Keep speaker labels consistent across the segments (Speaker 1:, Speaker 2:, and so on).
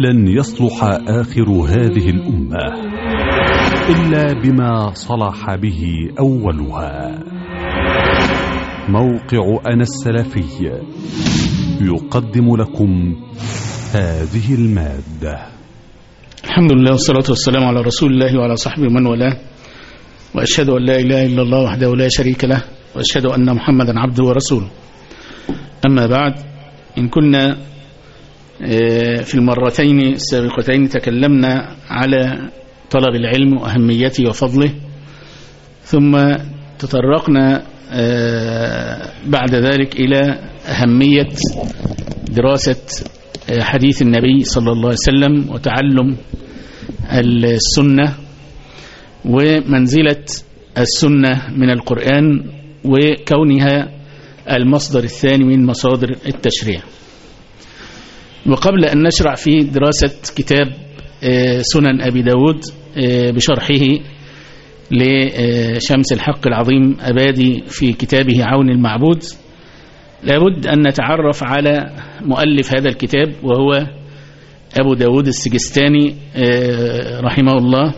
Speaker 1: لن يصلح آخر هذه الأمة إلا بما صلح به أولها. موقع أنا السلفي يقدم لكم هذه المادة.
Speaker 2: الحمد لله والصلاة والسلام على رسول الله وعلى صحبه من والاه، وأشهد أن لا إله إلا الله وحده لا شريك له، وأشهد أن محمدا عبده ورسوله. أما بعد، إن كنا في المرتين السابقتين تكلمنا على طلب العلم وأهميته وفضله، ثم تطرقنا بعد ذلك إلى أهمية دراسة حديث النبي صلى الله عليه وسلم وتعلم السنة ومنزلة السنة من القرآن وكونها المصدر الثاني من مصادر التشريع. وقبل أن نشرع في دراسة كتاب سنن أبي داود بشرحه لشمس الحق العظيم أبادي في كتابه عون المعبود، لابد أن نتعرف على مؤلف هذا الكتاب وهو أبو داود السجستاني رحمه الله،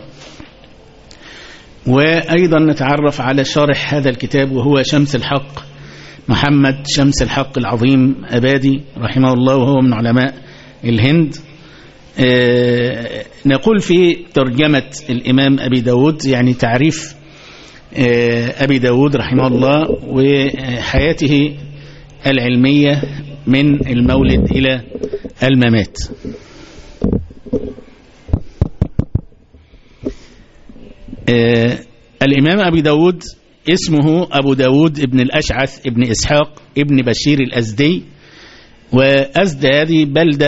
Speaker 2: وأيضا نتعرف على شارح هذا الكتاب وهو شمس الحق محمد شمس الحق العظيم أبادي رحمه الله، وهو من علماء الهند. نقول في ترجمة الإمام أبي داود، يعني تعريف أبي داود رحمه الله وحياته العلمية من المولد إلى الممات. الإمام أبي داود اسمه أبو داود ابن الأشعث ابن إسحاق ابن بشير الأزدي، وأزد هذه بلدة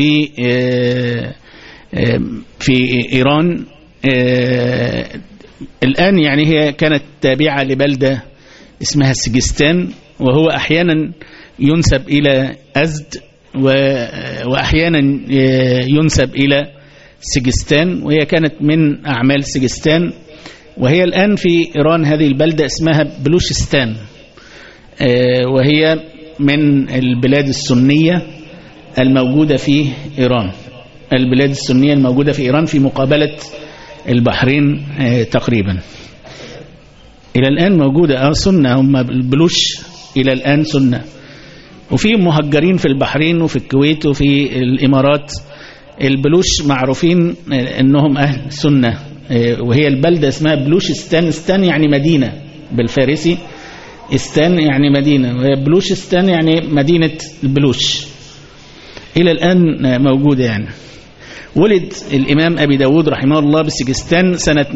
Speaker 2: في إيران. الآن يعني هي كانت تابعة لبلدة اسمها سجستان، وهو أحيانا ينسب إلى أزد وأحيانا ينسب إلى سجستان، وهي كانت من أعمال سجستان. وهي الآن في إيران هذه البلدة اسمها بلوشستان، وهي من البلاد السنية الموجودة في إيران. البلاد السنية الموجودة في إيران في مقابلة البحرين تقريبا. إلى الآن موجودة سنة، هم البلوش إلى الآن سنة، وفي مهجرين في البحرين وفي الكويت وفي الإمارات. البلوش معروفين أنهم أهل سنة، وهي البلدة اسمها بلوشستان. استان يعني مدينة بالفارسي، استان يعني مدينة، وهي بلوشستان يعني مدينة البلوش. إلى الآن موجودة يعني. ولد الإمام أبي داود رحمه الله بسجستان سنة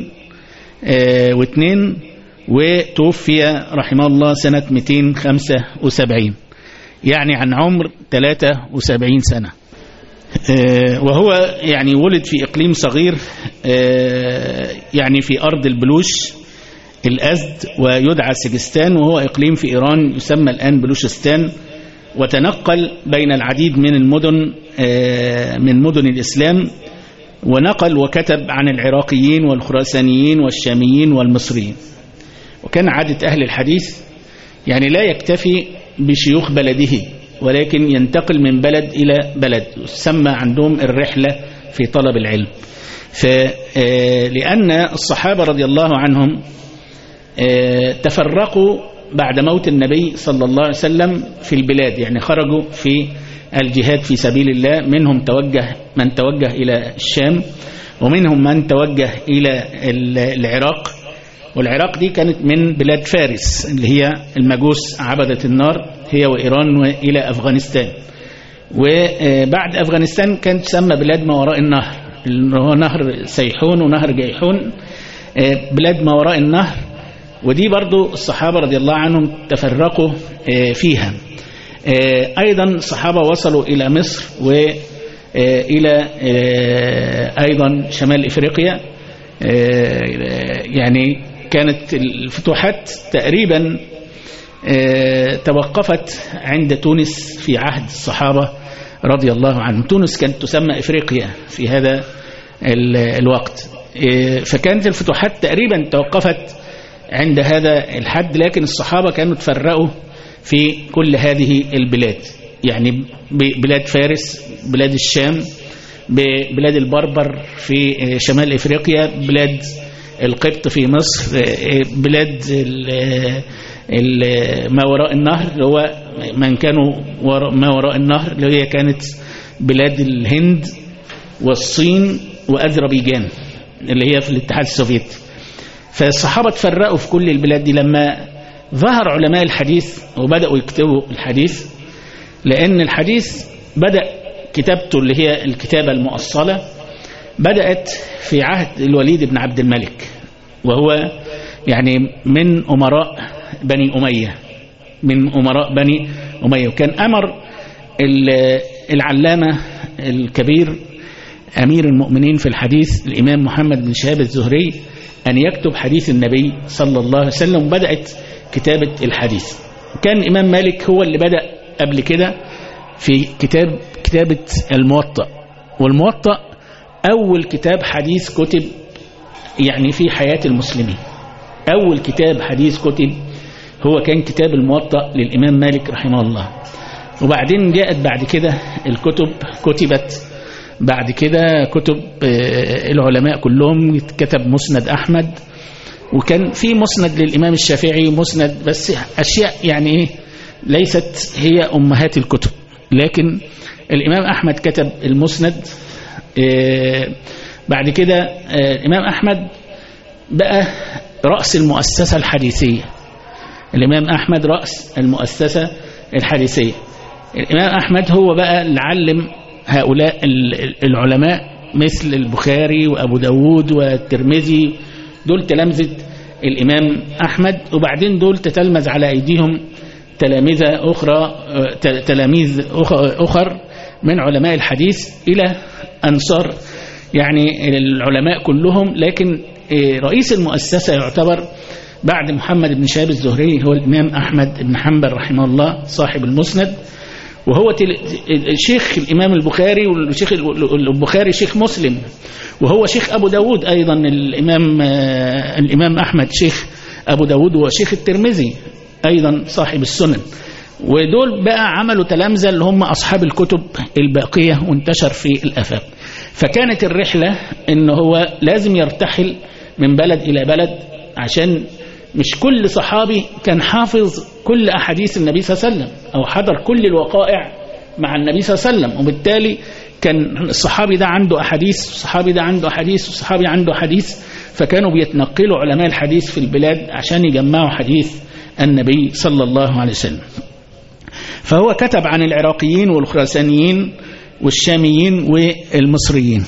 Speaker 2: 202، وتوفي رحمه الله سنة 275، يعني عن عمر 73 سنة. وهو يعني ولد في إقليم صغير، يعني في أرض البلوش الأزد، ويدعى سجستان، وهو إقليم في إيران يسمى الآن بلوشستان. وتنقل بين العديد من المدن من مدن الإسلام، ونقل وكتب عن العراقيين والخراسانيين والشاميين والمصريين. وكان عادة أهل الحديث يعني لا يكتفي بشيوخ بلده، ولكن ينتقل من بلد إلى بلد، يسمى عندهم الرحلة في طلب العلم. لأن الصحابة رضي الله عنهم تفرقوا بعد موت النبي صلى الله عليه وسلم في البلاد، يعني خرجوا في الجهاد في سبيل الله. منهم من توجه إلى الشام، ومنهم من توجه إلى العراق. والعراق دي كانت من بلاد فارس اللي هي المجوس عبدة النار، هي وإيران، وإلى أفغانستان. وبعد أفغانستان كانت تسمى بلاد ما وراء النهر، اللي هو نهر سيحون ونهر جيحون، بلاد ما وراء النهر. ودي برضو الصحابة رضي الله عنهم تفرقوا فيها. أيضا الصحابة وصلوا إلى مصر وإلى أيضا شمال إفريقيا. يعني كانت الفتوحات تقريبا توقفت عند تونس في عهد الصحابة رضي الله عنهم. تونس كانت تسمى إفريقيا في هذا الوقت، فكانت الفتوحات تقريبا توقفت عند هذا الحد، لكن الصحابة كانوا تفرقوا في كل هذه البلاد، يعني بلاد فارس، بلاد الشام، ببلاد البربر في شمال إفريقيا، بلاد القبط في مصر، بلاد ما وراء النهر اللي هو من كانوا ما وراء النهر اللي هي كانت بلاد الهند والصين وأذربيجان اللي هي في الاتحاد السوفيتي. فالصحابة تفرقوا في كل البلاد دي. لما ظهر علماء الحديث وبدأوا يكتبوا الحديث، لأن الحديث بدأ كتابته اللي هي الكتابة المؤصلة بدأت في عهد الوليد بن عبد الملك، وهو يعني من أمراء بني أمية، من أمراء بني أمية. وكان أمر العلامة الكبير أمير المؤمنين في الحديث الإمام محمد بن شهاب الزهري أن يكتب حديث النبي صلى الله عليه وسلم. بدأت كتابة الحديث. كان الإمام مالك هو اللي بدأ قبل كده في كتابة الموطأ، والموطأ أول كتاب حديث كتب يعني في حياة المسلمين. أول كتاب حديث كتب هو كان كتاب الموطأ للإمام مالك رحمه الله. وبعدين جاءت بعد كده الكتب، كتبت بعد كده كتب العلماء كلهم. كتب مسند أحمد، وكان في مسند للإمام الشافعي، مسند بس أشياء يعني إيه ليست هي أمهات الكتب. لكن الإمام أحمد كتب المسند. بعد كده الإمام أحمد بقى رأس المؤسسة الحديثية. الإمام أحمد رأس المؤسسة الحديثية. الإمام أحمد هو بقى اللي علم هؤلاء العلماء مثل البخاري وأبو داود والترمذي، دول تلامذة الإمام أحمد. وبعدين دول تتلمذ على أيديهم تلاميذ أخر من علماء الحديث إلى أن صار يعني العلماء كلهم. لكن رئيس المؤسسة يعتبر بعد محمد بن شهاب الزهري هو الإمام أحمد بن حنبل رحمه الله صاحب المسند، وهو شيخ الإمام البخاري، والشيخ البخاري شيخ مسلم، وهو شيخ أبو داود أيضا. الإمام أحمد شيخ أبو داود وشيخ الترمذي أيضا صاحب السنن. ودول بقى عملوا تلامذة اللي هم أصحاب الكتب الباقية وانتشر في الآفاق. فكانت الرحلة إن هو لازم يرتحل من بلد إلى بلد، عشان مش كل صحابي كان حافظ كل أحاديث النبي صلى الله عليه وسلم أو حضر كل الوقائع مع النبي صلى الله عليه وسلم. وبالتالي كان الصحابي ده عنده أحاديث، والصحابي ده عنده حديث، والصحابي عنده حديث. فكانوا بيتنقلوا علماء الحديث في البلاد عشان يجمعوا حديث النبي صلى الله عليه وسلم. فهو كتب عن العراقيين والخراسانيين والشاميين والمصريين.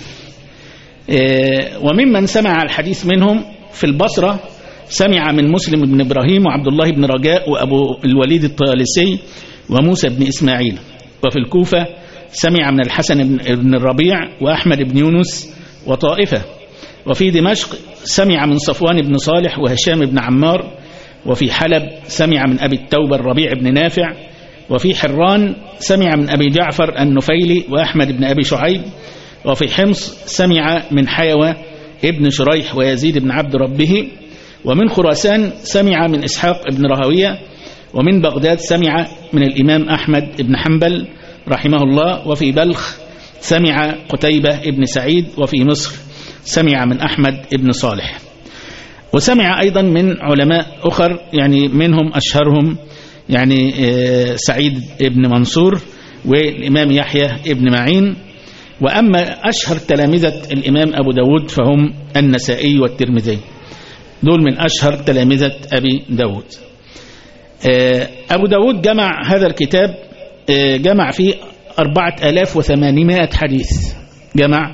Speaker 2: وممن سمع الحديث منهم في البصرة سمع من مسلم بن إبراهيم وعبد الله بن رجاء وأبو الوليد الطيالسي وموسى بن إسماعيل. وفي الكوفة سمع من الحسن بن الربيع وأحمد بن يونس وطائفة. وفي دمشق سمع من صفوان بن صالح وهشام بن عمار. وفي حلب سمع من أبي التوبة الربيع بن نافع. وفي حران سمع من أبي جعفر النفيلي وأحمد بن أبي شعيب. وفي حمص سمع من حيوى ابن شريح ويزيد بن عبد ربه. ومن خراسان سمع من إسحاق بن راهويه. ومن بغداد سمع من الإمام أحمد بن حنبل رحمه الله. وفي بلخ سمع قتيبة بن سعيد. وفي مصر سمع من أحمد بن صالح. وسمع أيضا من علماء أخر يعني منهم أشهرهم يعني سعيد بن منصور والإمام يحيى بن معين. وأما أشهر تلامذة الإمام أبو داود فهم النسائي والترمذي، دول من أشهر تلامذة أبي داود. أبو داود جمع هذا الكتاب، جمع فيه 4800 حديث، جمع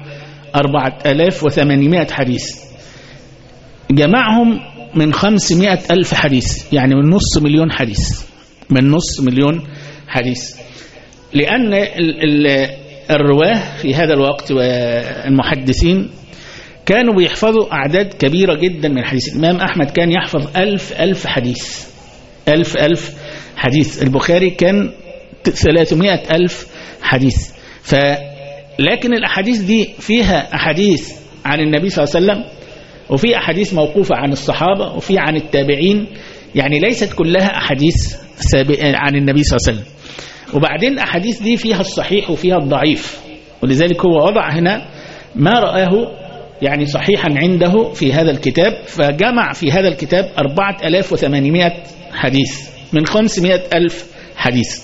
Speaker 2: 4800 حديث، جمعهم من 500,000 حديث، يعني من نص مليون حديث، من نص مليون حديث. لأن الرواه في هذا الوقت والمحدثين كانوا بيحفظوا أعداد كبيرة جدا من الحديث. الإمام أحمد كان يحفظ 1000 حديث، 1000 حديث. البخاري كان 300,000 حديث. لكن الأحاديث دي فيها أحاديث عن النبي صلى الله عليه وسلم، وفي أحاديث موقوفة عن الصحابة، وفي عن التابعين، يعني ليست كلها أحاديث عن النبي صلى الله عليه وسلم. وبعدين الأحاديث دي فيها الصحيح وفيها الضعيف، ولذلك هو وضع هنا ما رآه يعني صحيحا عنده في هذا الكتاب، فجمع في هذا الكتاب 4800 حديث من 500,000 حديث.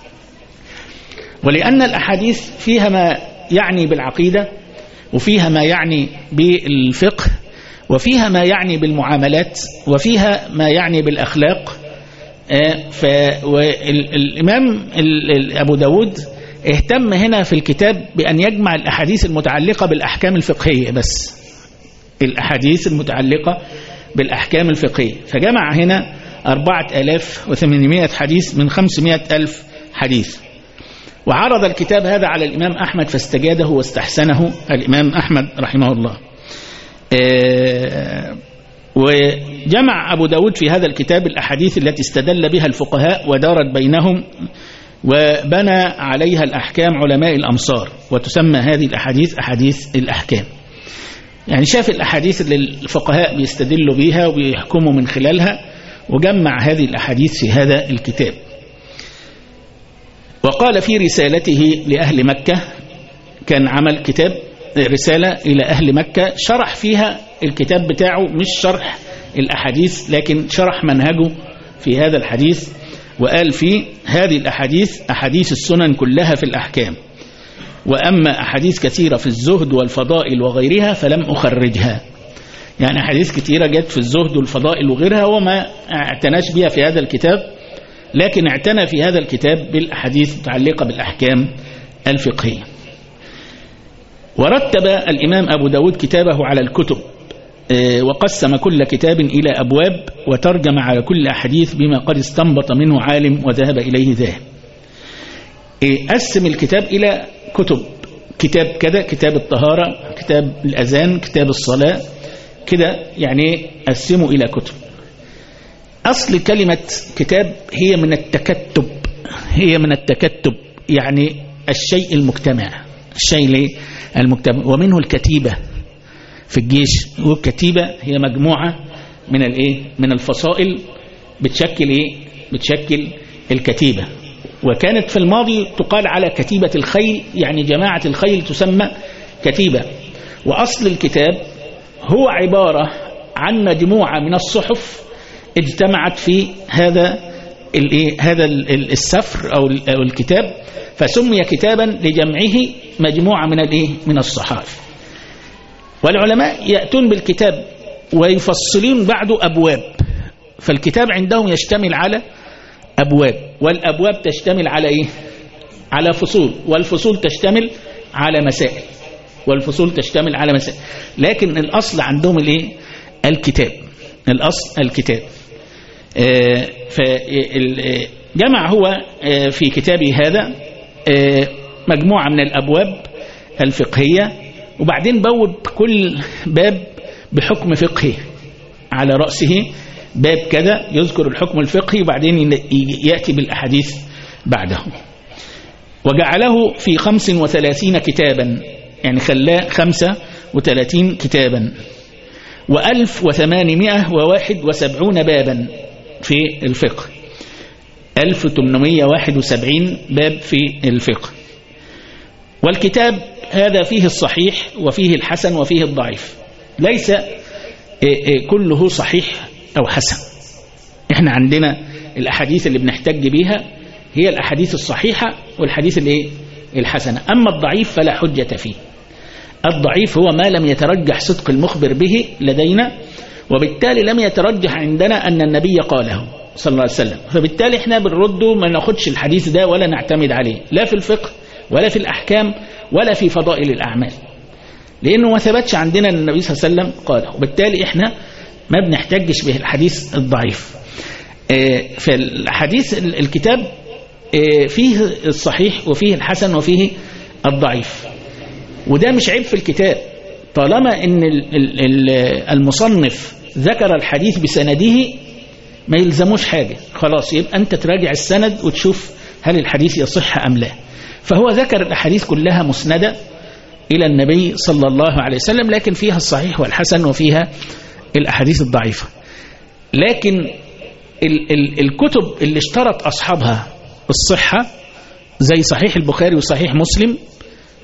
Speaker 2: ولأن الأحاديث فيها ما يعني بالعقيدة، وفيها ما يعني بالفقه، وفيها ما يعني بالمعاملات، وفيها ما يعني بالأخلاق، والإمام أبو داود اهتم هنا في الكتاب بأن يجمع الأحاديث المتعلقة بالأحكام الفقهية بس، الأحاديث المتعلقة بالأحكام الفقهية، فجمع هنا 4800 حديث من 500,000 حديث. وعرض الكتاب هذا على الإمام أحمد فاستجاده واستحسنه الإمام أحمد رحمه الله. وجمع أبو داود في هذا الكتاب الأحاديث التي استدل بها الفقهاء ودارت بينهم، وبنى عليها الأحكام علماء الأمصار، وتسمى هذه الأحاديث أحاديث الأحكام. يعني شاف الأحاديث اللي الفقهاء بيستدلوا بها وبيحكموا من خلالها، وجمع هذه الأحاديث في هذا الكتاب. وقال في رسالته لأهل مكة، كان عمل كتاب رسالة إلى أهل مكة شرح فيها الكتاب بتاعه، مش شرح الأحاديث لكن شرح منهجه في هذا الحديث. وقال فيه هذه الأحاديث أحاديث السنن كلها في الأحكام، وأما أحاديث كثيرة في الزهد والفضائل وغيرها فلم أخرجها. يعني أحاديث كثيرة جت في الزهد والفضائل وغيرها وما اعتناش بها في هذا الكتاب، لكن اعتنى في هذا الكتاب بالأحاديث المتعلقة بالأحكام الفقهية. ورتب الإمام أبو داود كتابه على الكتب، وقسم كل كتاب إلى أبواب، وترجم على كل أحاديث بما قد استنبط منه عالم وذهب إليه ذاهب. قسم الكتاب إلى كتب، كتاب كذا، كتاب الطهارة، كتاب الأذان، كتاب الصلاة، كده يعني قسموا إلى كتب. أصل كلمة كتاب هي من التكتب، هي من التكتب يعني الشيء المجتمع، الشيء المجتمع، ومنه الكتيبة في الجيش. والكتيبة هي مجموعة من من الفصائل بتشكل بتشكل الكتيبة. وكانت في الماضي تقال على كتيبة الخيل، يعني جماعة الخيل تسمى كتيبة. وأصل الكتاب هو عبارة عن مجموعة من الصحف اجتمعت في هذا هذا السفر أو الكتاب، فسمي كتابا لجمعه مجموعة من من الصحائف. والعلماء يأتون بالكتاب ويفصلون بعده أبواب، فالكتاب عندهم يشتمل على أبواب، والأبواب تشتمل على على فصول، والفصول تشتمل على مسائل، والفصول تشتمل على مسائل. لكن الأصل عندهم الكتاب، الأصل الكتاب. فجمع هو في كتابه هذا مجموعة من الأبواب الفقهية، وبعدين بوب كل باب بحكم فقهي على رأسه، باب كذا يذكر الحكم الفقهي وبعدين يأتي بالأحاديث بعده. وجعله في 35 كتابا، يعني خلاه 35 كتابا، و1871 بابا في الفقه، 1871 باب في الفقه. والكتاب هذا فيه الصحيح وفيه الحسن وفيه الضعيف، ليس كله صحيح أو حسن. احنا عندنا الأحاديث اللي بنحتج بيها هي الأحاديث الصحيحة والحديث الحسنة، أما الضعيف فلا حجة فيه. الضعيف هو ما لم يترجح صدق المخبر به لدينا، وبالتالي لم يترجح عندنا أن النبي قاله صلى الله عليه وسلم، فبالتالي احنا بنرده، ما ناخدش الحديث ده ولا نعتمد عليه، لا في الفقه ولا في الأحكام ولا في فضائل الأعمال، لأنه ما ثبتش عندنا أن النبي صلى الله عليه وسلم قاله، وبالتالي احنا ما بنحتجش به الحديث الضعيف. فالحديث الكتاب فيه الصحيح وفيه الحسن وفيه الضعيف، وده مش عيب في الكتاب طالما ان المصنف ذكر الحديث بسنده، ما يلزموش حاجة، خلاص يبقى انت تراجع السند وتشوف هل الحديث يصح ام لا. فهو ذكر الأحاديث كلها مسندة إلى النبي صلى الله عليه وسلم، لكن فيها الصحيح والحسن وفيها الأحاديث الضعيفة. لكن الكتب اللي اشترط أصحابها الصحة زي صحيح البخاري وصحيح مسلم،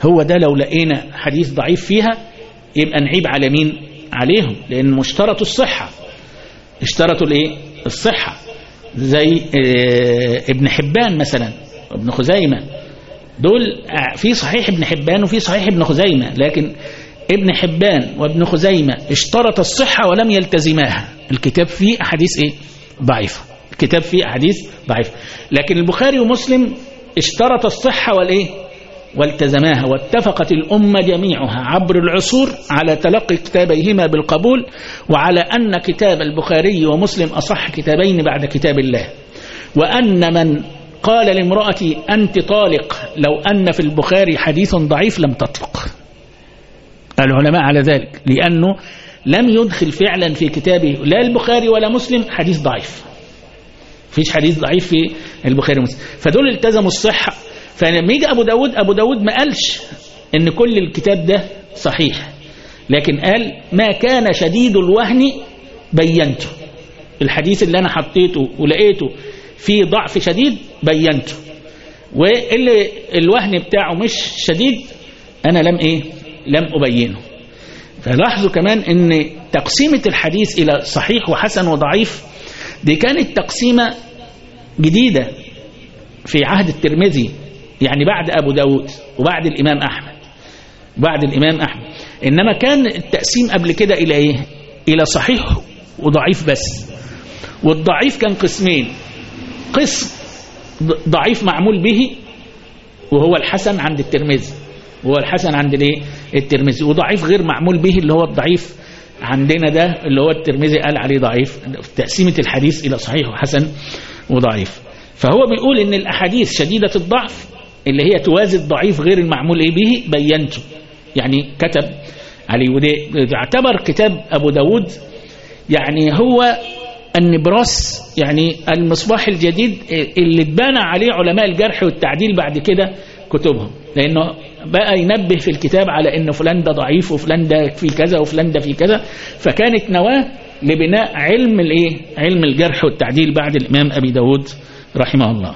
Speaker 2: هو ده لو لقينا حديث ضعيف فيها يبقى نعيب على مين؟ عليهم، لأن مشترطوا الصحة، اشترطوا الايه؟ الصحة، زي ابن حبان مثلا وابن خزيمة، دول في صحيح ابن حبان وفي صحيح ابن خزيمة، لكن ابن حبان وابن خزيمة اشترط الصحة ولم يلتزماها. الكتاب فيه أحاديث ايه؟ ضعيفة، الكتاب فيه أحاديث ضعيفة. لكن البخاري ومسلم اشترط الصحة والايه؟ والتزماها، واتفقت الأمة جميعها عبر العصور على تلقي كتابيهما بالقبول، وعلى أن كتاب البخاري ومسلم أصح كتابين بعد كتاب الله، وأن من قال لامرأتي أنت طالق لو أن في البخاري حديث ضعيف لم تطلق. العلماء على ذلك، لأنه لم يدخل فعلا في كتابه لا البخاري ولا مسلم حديث ضعيف، فيش حديث ضعيف في البخاري ومسلم، فدول التزموا الصحة. فلما يجي أبو داود ما قالش إن كل الكتاب ده صحيح، لكن قال ما كان شديد الوهن بينته، الحديث اللي أنا حطيته ولقيته فيه ضعف شديد بينته، واللي الوهن بتاعه مش شديد أنا لم أبينه. فلاحظوا كمان إن تقسيمة الحديث إلى صحيح وحسن وضعيف دي كانت تقسيمة جديدة في عهد الترمذي، يعني بعد أبو داود وبعد الإمام أحمد، إنما كان التقسيم قبل كده إلى إيه؟ إلى صحيح وضعيف بس. والضعيف كان قسمين، قسم ضعيف معمول به وهو الحسن عند الترمذي، الترمذي، وضعيف غير معمول به اللي هو الضعيف عندنا ده اللي هو الترمذي قال عليه ضعيف، تقسيمة الحديث إلى صحيح وحسن وضعيف. فهو بيقول إن الأحاديث شديدة الضعف اللي هي توازي الضعيف غير المعمول به بينته، يعني كتب عليه. وده يعتبر كتاب أبو داود يعني هو النبراس، يعني المصباح الجديد اللي اتبنى عليه علماء الجرح والتعديل بعد كده كتبهم، لأنه بقى ينبه في الكتاب على أنه فلان ده ضعيف وفلان ده في كذا وفلان ده في كذا، فكانت نواة لبناء علم الجرح والتعديل بعد الإمام أبي داود رحمه الله.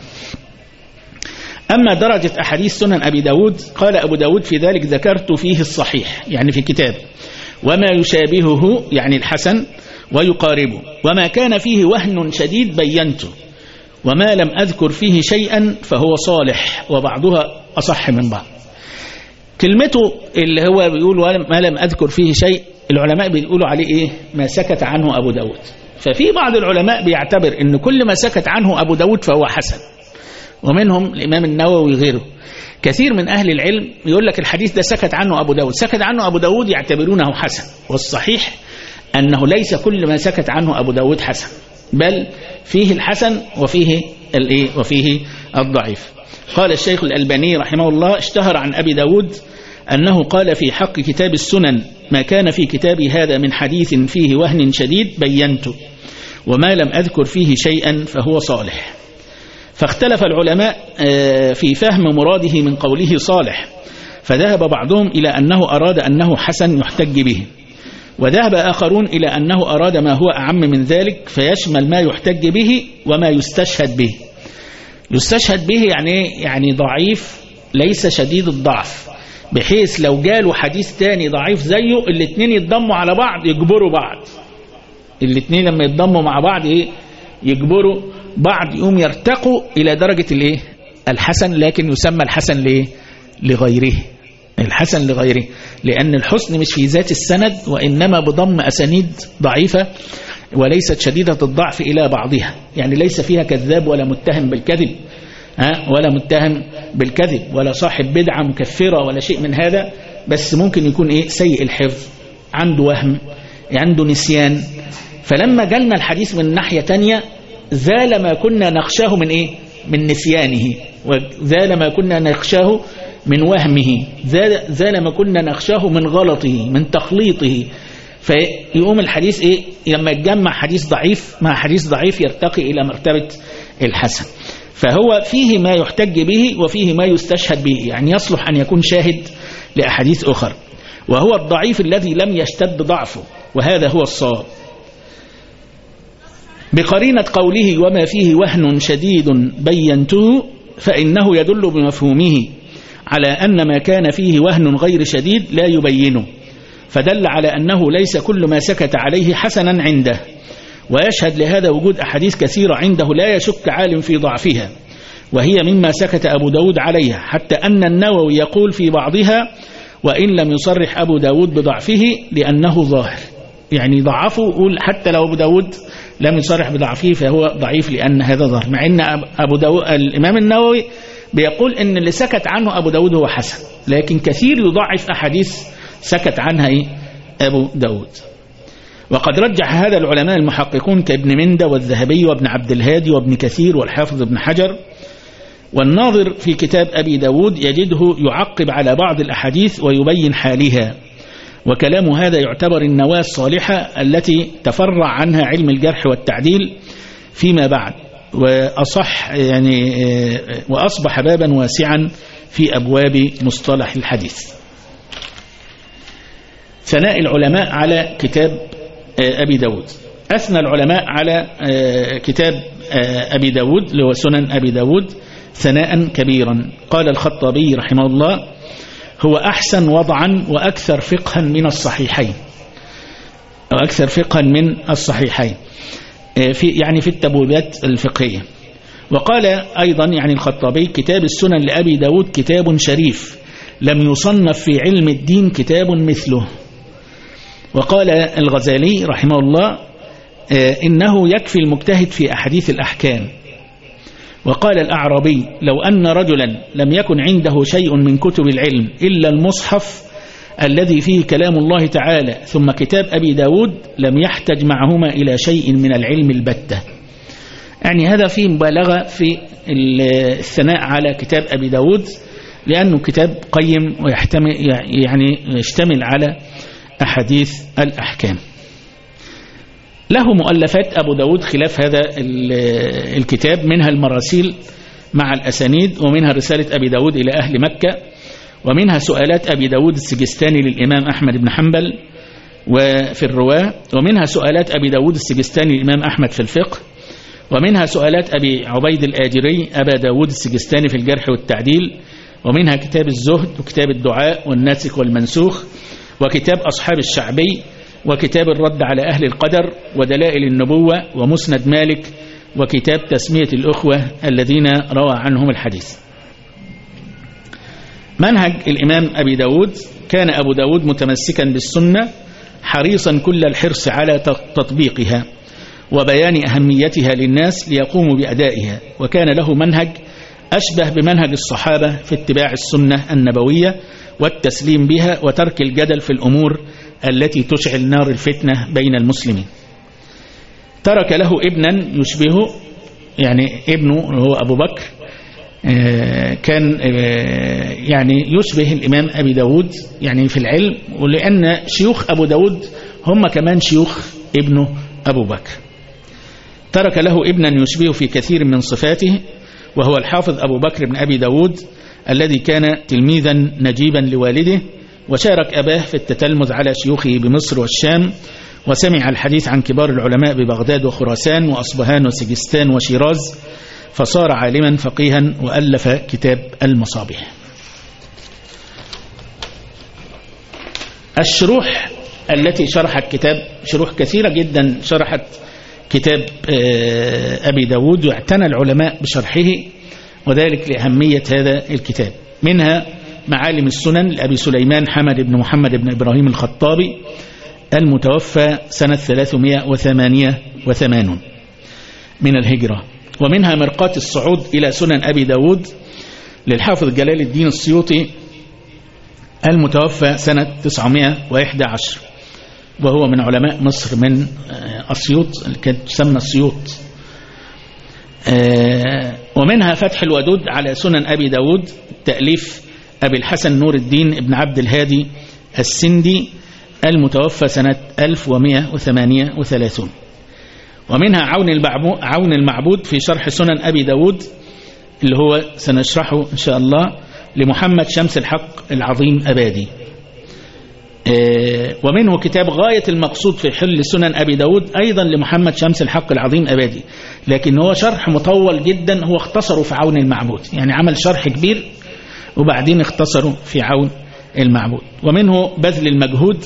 Speaker 2: أما درجة أحاديث سنن أبي داود، قال أبو داود في ذلك ذكرت فيه الصحيح يعني في كتاب، وما يشابهه يعني الحسن ويقاربه، وما كان فيه وهن شديد بينته، وما لم أذكر فيه شيئا فهو صالح وبعضها أصح من بعض. كلمته اللي هو بيقول ما لم أذكر فيه شيء، العلماء بيقولوا عليه ما سكت عنه أبو داود. ففي بعض العلماء بيعتبر أن كل ما سكت عنه أبو داود فهو حسن، ومنهم الإمام النووي وغيره. كثير من أهل العلم يقول لك الحديث ده سكت عنه أبو داود يعتبرونه حسن، والصحيح أنه ليس كل ما سكت عنه أبو داود حسن، بل فيه الحسن وفيه الضعيف. قال الشيخ الألباني رحمه الله اشتهر عن أبي داود أنه قال في حق كتاب السنن ما كان في كتابي هذا من حديث فيه وهن شديد بينته، وما لم أذكر فيه شيئا فهو صالح. فاختلف العلماء في فهم مراده من قوله صالح، فذهب بعضهم إلى أنه أراد أنه حسن يحتج به، وذهب آخرون إلى أنه أراد ما هو أعم من ذلك فيشمل ما يحتج به وما يستشهد به. يستشهد به يعني ضعيف ليس شديد الضعف، بحيث لو جاله حديث تاني ضعيف زيه الاثنين يتضموا على بعض يجبروا بعض، الاثنين لما يتضموا مع بعض يجبروا بعض، يقوم يرتقوا إلى درجة الحسن، لكن يسمى الحسن لغيره، الحسن لغيره، لأن الحسن مش في ذات السند وإنما بضم أسانيد ضعيفة وليست شديدة الضعف إلى بعضها، يعني ليس فيها كذاب ولا متهم بالكذب ولا صاحب بدعة مكفرة ولا شيء من هذا، بس ممكن يكون سيء الحفظ، عنده وهم، عنده نسيان. فلما جالنا الحديث من ناحية تانية زال ما كنا نخشاه من نسيانه، وزال ما كنا نخشاه من وهمه، زال ما كنا نخشاه من غلطه من تخليطه. فيقوم الحديث لما يتجمع حديث ضعيف مع حديث ضعيف يرتقي إلى مرتبة الحسن. فهو فيه ما يحتج به وفيه ما يستشهد به، يعني يصلح أن يكون شاهد لأحاديث أخرى، وهو الضعيف الذي لم يشتد ضعفه، وهذا هو الصواب، بقرينة قوله وما فيه وهن شديد بينته، فإنه يدل بمفهومه على أن ما كان فيه وهن غير شديد لا يبينه، فدل على أنه ليس كل ما سكت عليه حسنا عنده. ويشهد لهذا وجود أحاديث كثيرة عنده لا يشك عالم في ضعفها، وهي مما سكت أبو داود عليها، حتى أن النووي يقول في بعضها: وإن لم يصرح أبو داود بضعفه لأنه ظاهر. يعني ضعفه، يقول حتى لو أبو داود لم يصرح بضعفه فهو ضعيف لأن هذا ظاهر، مع أن أبو داود الإمام النووي بيقول أن اللي سكت عنه أبو داود هو حسن، لكن كثير يضعف أحاديث سكت عنها أبو داود. وقد رجح هذا العلماء المحققون كابن مندة والذهبي وابن عبد الهادي وابن كثير والحافظ ابن حجر. والناظر في كتاب أبي داود يجده يعقب على بعض الأحاديث ويبين حالها، وكلام هذا يعتبر النواة الصالحة التي تفرع عنها علم الجرح والتعديل فيما بعد، وأصبح بابا واسعا في أبواب مصطلح الحديث. ثناء العلماء على كتاب أبي داود. أثنى العلماء على كتاب أبي داود اللي هو سنن أبي داود ثناء كبيرا. قال الخطابي رحمه الله: هو أحسن وضعا وأكثر فقها من الصحيحين، أو أكثر فقها من الصحيحين في التبويبات الفقهية. وقال أيضا الخطابي: كتاب السنن لأبي داود كتاب شريف لم يصنف في علم الدين كتاب مثله. وقال الغزالي رحمه الله: إنه يكفي المجتهد في أحاديث الأحكام. وقال الأعرابي: لو أن رجلا لم يكن عنده شيء من كتب العلم إلا المصحف الذي فيه كلام الله تعالى ثم كتاب أبي داود لم يحتج معهما إلى شيء من العلم البتة. هذا فيه مبالغة في الثناء على كتاب أبي داود، لأنه كتاب قيم ويشتمل على أحاديث الأحكام. له مؤلفات أبو داود خلاف هذا الكتاب، منها المراسيل مع الأسانيد، ومنها رسالة أبي داود إلى أهل مكة، ومنها سؤالات أبي داود السجستاني للإمام أحمد بن حنبل وفي الرواة، ومنها سؤالات أبي داود السجستاني للإمام أحمد في الفقه، ومنها سؤالات أبي عبيد الآجري أبا داود السجستاني في الجرح والتعديل، ومنها كتاب الزهد وكتاب الدعاء والناسخ والمنسوخ، وكتاب أصحاب الشعبي، وكتاب الرد على أهل القدر، ودلائل النبوة، ومسند مالك، وكتاب تسمية الأخوة الذين روى عنهم الحديث. منهج الإمام أبي داود: كان أبو داود متمسكا بالسنة حريصا كل الحرص على تطبيقها وبيان أهميتها للناس ليقوموا بأدائها، وكان له منهج أشبه بمنهج الصحابة في اتباع السنة النبوية والتسليم بها وترك الجدل في الأمور التي تشعل نار الفتنة بين المسلمين. ترك له ابنا يشبهه، ابنه هو أبو بكر كان يشبه الإمام أبي داود في العلم، ولأن شيوخ أبو داود هم كمان شيوخ ابنه أبو بكر. ترك له ابنا يشبهه في كثير من صفاته، وهو الحافظ أبو بكر بن أبي داود الذي كان تلميذا نجيبا لوالده، وشارك أباه في التتلمذ على شيوخه بمصر والشام، وسمع الحديث عن كبار العلماء ببغداد وخراسان وأصبهان وسجستان وشيراز، فصار عالما فقيها وألف كتاب المصابيح. الشروح التي شرحت كتاب، شروح كثيرة جدا شرحت كتاب أبي داود، واعتنى العلماء بشرحه، وذلك لأهمية هذا الكتاب. منها معالم السنن لأبي سليمان حمد بن محمد بن إبراهيم الخطابي المتوفى سنة 388 من الهجرة. ومنها مرقات الصعود إلى سنن أبي داود للحافظ جلال الدين السيوطي المتوفى سنة 911، وهو من علماء مصر من أسيوط، كانت تسمى السيوط. ومنها فتح الودود على سنن أبي داود تأليف أبي الحسن نور الدين ابن عبد الهادي السندي المتوفى سنة 1138. ومنها عون المعبود في شرح سنن أبي داود اللي هو سنشرحه إن شاء الله لمحمد شمس الحق العظيم أبادي. ومنه كتاب غاية المقصود في حل سنن أبي داود أيضا لمحمد شمس الحق العظيم أبادي، لكن هو شرح مطول جدا، هو اختصره في عون المعبود، عمل شرح كبير وبعدين اختصروا في عون المعبود. ومنه بذل المجهود،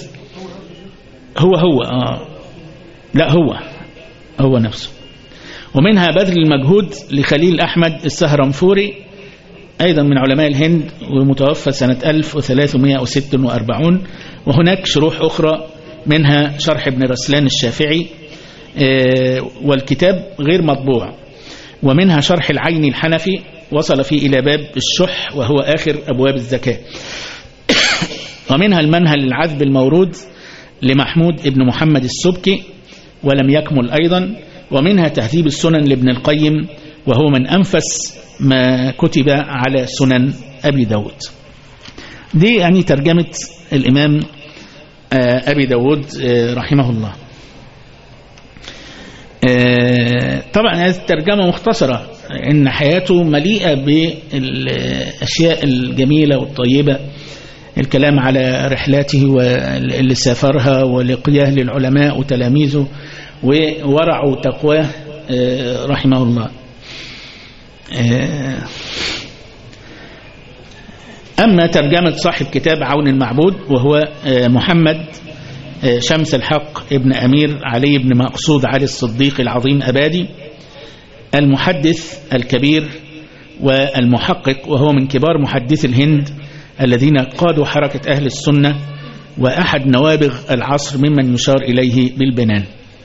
Speaker 2: هو نفسه. ومنها بذل المجهود لخليل أحمد السهرنفوري أيضا من علماء الهند، ومتوفى سنة 1346. وهناك شروح أخرى منها شرح ابن رسلان الشافعي، والكتاب غير مطبوع. ومنها شرح العيني الحنفي وصل فيه إلى باب الشح وهو آخر أبواب الزكاة. ومنها المنهل العذب المورود لمحمود ابن محمد السبكي ولم يكمل أيضا. ومنها تهذيب السنن لابن القيم وهو من أنفس ما كتب على سنن أبي داود. دي يعني ترجمة الإمام أبي داود رحمه الله. طبعا هذه الترجمة مختصرة، إن حياته مليئة بالأشياء الجميلة والطيبة، الكلام على رحلاته واللي سافرها ولقياه للعلماء وتلاميذه وورعه وتقواه رحمه الله. أما ترجمة صاحب كتاب عون المعبود وهو محمد شمس الحق ابن أمير علي بن مقصود علي الصديق العظيم أبادي، المحدث الكبير والمحقق، وهو من كبار محدثي الهند الذين قادوا حركة أهل السنة، وأحد نوابغ العصر ممن يشار إليه بالبنان.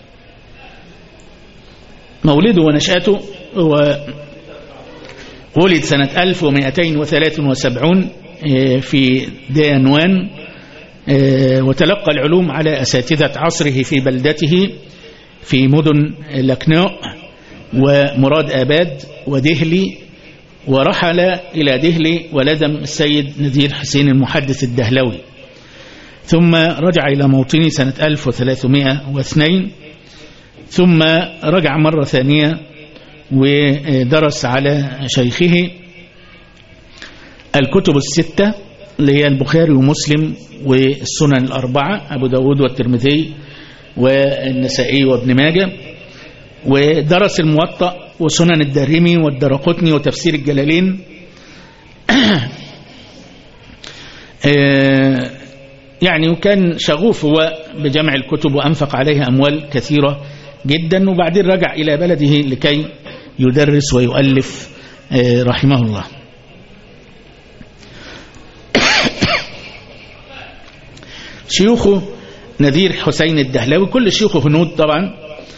Speaker 2: مولده ونشأته، هو ولد سنة 1273 في ديانوان، وتلقى العلوم على أساتذة عصره في بلدته في مدن لكنو ومراد آباد ودهلي، ورحل إلى دهلي ولزم السيد نذير حسين المحدث الدهلوي، ثم رجع إلى موطنه سنة 1302، ثم رجع مرة ثانية ودرس على شيخه الكتب الستة اللي هي البخاري ومسلم والسنن الأربعة أبو داود والترمذي والنسائي وابن ماجه، ودرس الموطأ وسنن الدارمي والدرقطني وتفسير الجلالين. يعني وكان شغوف هو بجمع الكتب وأنفق عليها أموال كثيرة جدا، وبعدين رجع إلى بلده لكي يدرس ويؤلف رحمه الله. شيوخه نذير حسين الدهلوي، كل شيوخه هنود طبعا.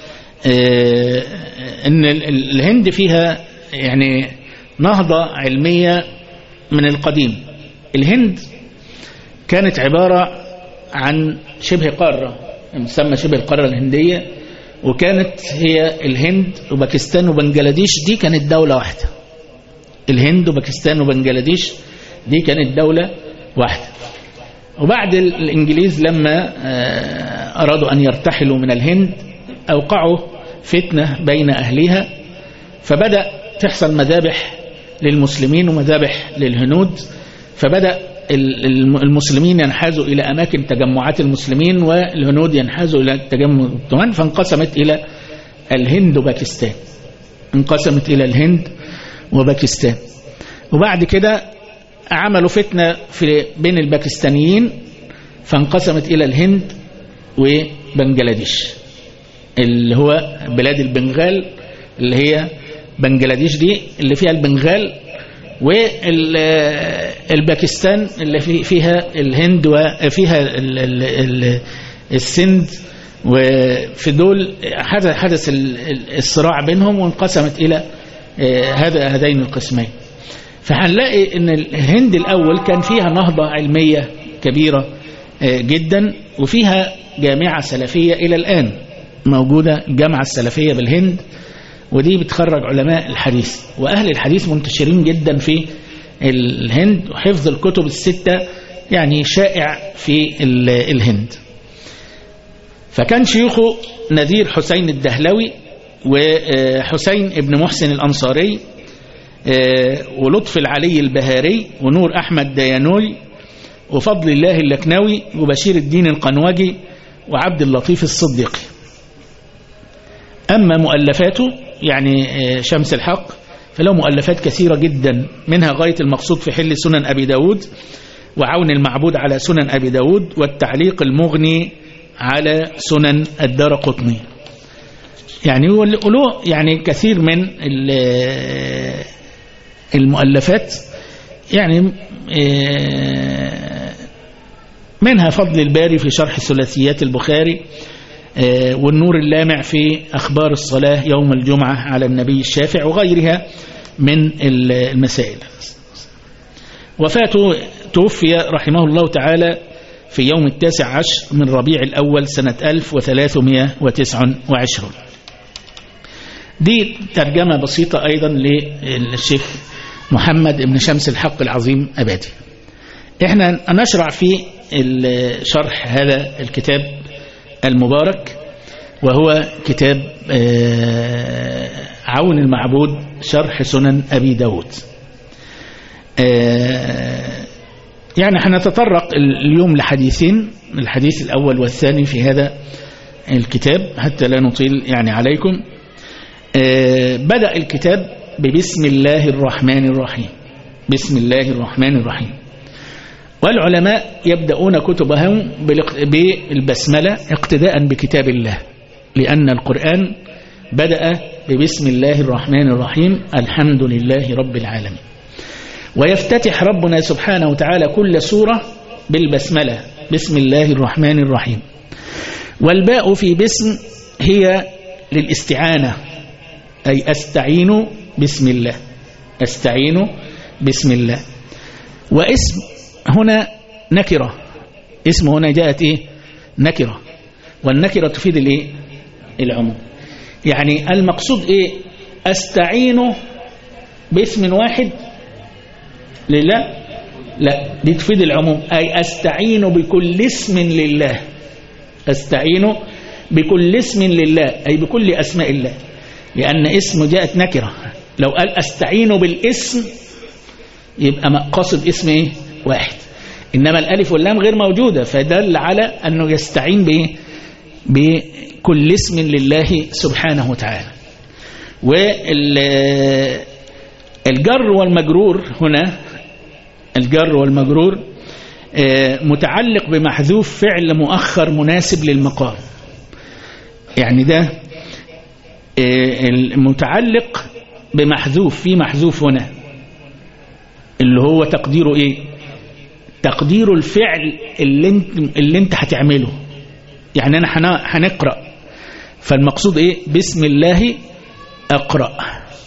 Speaker 2: ان الهند فيها يعني نهضة علمية من القديم. الهند كانت عبارة عن شبه قارة مسمى شبه القارة الهندية، وكانت هي الهند وباكستان وبنجلاديش دي كانت دولة واحدة. الهند وباكستان وبنجلاديش دي كانت دولة واحدة. وبعد الإنجليز لما أرادوا أن يرتحلوا من الهند أوقعوا فتنة بين أهلها، فبدأ تحصل مذابح للمسلمين ومذابح للهنود، فبدأ المسلمين ينحازوا إلى أماكن تجمعات المسلمين والهنود ينحازوا إلى تجمع الطوان، فانقسمت إلى الهند وباكستان، انقسمت إلى الهند وباكستان. وبعد كده عملوا فتنة بين الباكستانيين فانقسمت إلى الهند وبنجلاديش، اللي هو بلاد البنغال اللي هي بنجلاديش دي اللي فيها البنغال، والباكستان اللي فيها الهند وفيها السند. وفي دول حدث الصراع بينهم وانقسمت إلى هذين القسمين. فهنلاقي ان الهند الأول كان فيها نهضة علمية كبيرة جدا، وفيها جامعة سلفية إلى الآن موجودة، الجامعة السلفية بالهند، ودي بتخرج علماء الحديث، وأهل الحديث منتشرين جدا في الهند، وحفظ الكتب الستة يعني شائع في الهند. فكان شيوخه نذير حسين الدهلوي وحسين ابن محسن الأنصاري ولطف العلي البهاري ونور أحمد ديانوي وفضل الله اللكنوي وبشير الدين القنوجي وعبد اللطيف الصديقي. أما مؤلفاته يعني شمس الحق فله مؤلفات كثيرة جدا، منها غاية المقصود في حل سنن أبي داود، وعون المعبود على سنن أبي داود، والتعليق المغني على سنن الدارقطني. يعني له يعني كثير من المؤلفات، يعني منها فضل الباري في شرح ثلاثيات البخاري، والنور اللامع في أخبار الصلاة يوم الجمعة على النبي الشافع، وغيرها من المسائل. وفاته توفي رحمه الله تعالى في يوم 19 من ربيع الأول سنة 1329. دي ترجمة بسيطة أيضا للشيخ محمد بن شمس الحق العظيم أبادي. احنا نشرع في شرح هذا الكتاب المبارك، وهو كتاب عون المعبود شرح سنن أبي داود. يعني هنتطرق اليوم لحديثين، الحديث الأول والثاني في هذا الكتاب حتى لا نطيل يعني عليكم. بدأ الكتاب ببسم الله الرحمن الرحيم، بسم الله الرحمن الرحيم. والعلماء يبدأون كتبهم بالبسملة اقتداء بكتاب الله، لأن القرآن بدأ ببسم الله الرحمن الرحيم الحمد لله رب العالمين. ويفتتح ربنا سبحانه وتعالى كل سورة بالبسملة بسم الله الرحمن الرحيم. والباء في بسم هي للاستعانة، أي أستعين بسم الله، أستعين بسم الله. واسم هنا نكرة، اسم هنا جاءت إيه؟ نكرة، والنكرة تفيد الإيه؟ العموم. يعني المقصود إيه؟ أستعين باسم واحد لله؟ لا، دي تفيد العموم، أي أستعين بكل اسم لله، أستعين بكل اسم لله، أي بكل أسماء الله، لأن اسم جاءت نكرة. لو قال أستعين بالاسم يبقى مقصد اسم إيه؟ واحد، إنما الألف واللام غير موجودة، فدل على أنه يستعين بكل اسم لله سبحانه وتعالى. والجر والمجرور هنا، الجر والمجرور متعلق بمحذوف فعل مؤخر مناسب للمقام. يعني ده المتعلق بمحذوف، في محذوف هنا اللي هو تقديره ايه؟ تقدير الفعل اللي انت هتعمله. يعني انا هنقرأ، فالمقصود ايه؟ بسم الله اقرأ.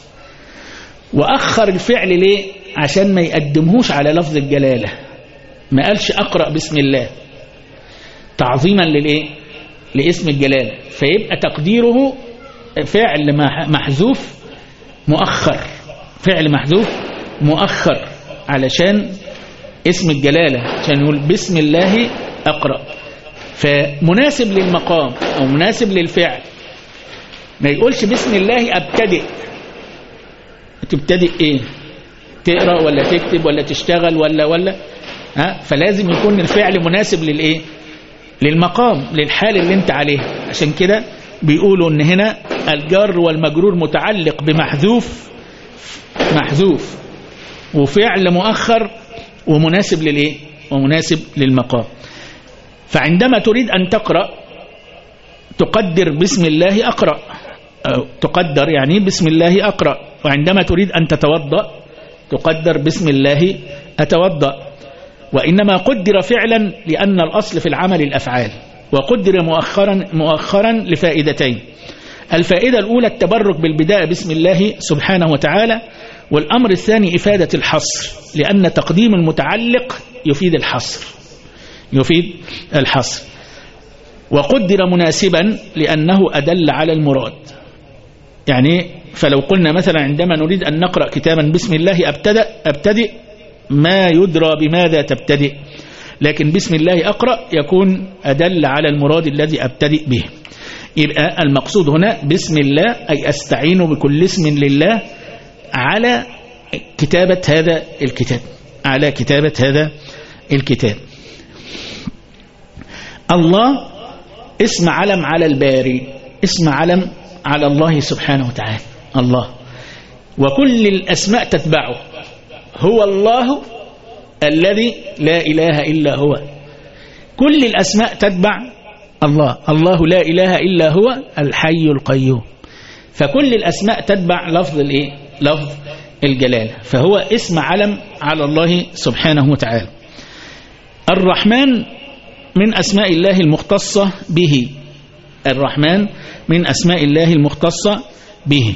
Speaker 2: واخر الفعل ليه؟ عشان ما يقدمهوش على لفظ الجلالة، ما قالش اقرأ بسم الله تعظيما للايه؟ لاسم الجلالة، فيبقى تقديره فعل محذوف مؤخر، فعل محذوف مؤخر علشان اسم الجلالة، عشان يقول بسم الله أقرأ، فمناسب للمقام أو مناسب للفعل. ما يقولش بسم الله أبتدئ. تبتدئ إيه؟ تقرأ ولا تكتب ولا تشتغل ولا فلازم يكون الفعل مناسب للإيه؟ للمقام، للحال اللي انت عليه. عشان كده بيقولوا ان هنا الجر والمجرور متعلق بمحذوف، محذوف وفعل مؤخر ومناسب للايه؟ ومناسب للمقام. فعندما تريد ان تقرأ تقدر بسم الله اقرأ، تقدر يعني بسم الله اقرأ. وعندما تريد ان تتوضأ تقدر بسم الله اتوضأ. وإنما قدر فعلا لأن الأصل في العمل الأفعال، وقدر مؤخرا لفائدتين. الفائدة الأولى التبرك بالبداية بسم الله سبحانه وتعالى، والأمر الثاني إفادة الحصر، لأن تقديم المتعلق يفيد الحصر، يفيد الحصر. وقدر مناسبا لأنه أدل على المراد. يعني فلو قلنا مثلا عندما نريد أن نقرأ كتابا بسم الله أبتدئ، ما يدرى بماذا تبتدئ، لكن بسم الله أقرأ يكون أدل على المراد الذي أبتدئ به. يبقى المقصود هنا بسم الله أي أستعين بكل اسم لله على كتابة هذا الكتاب، على كتابة هذا الكتاب. الله اسم علم على الباري، اسم علم على الله سبحانه وتعالى. الله وكل الأسماء تتبعه. هو الله الذي لا إله إلا هو. كل الأسماء تتبع الله. الله لا إله إلا هو الحي القيوم. فكل الأسماء تتبع لفظ الإيه؟ لفظ الجلالة. فهو اسم علم على الله سبحانه وتعالى. الرحمن من أسماء الله المختصة به. الرحمن من أسماء الله المختصة به،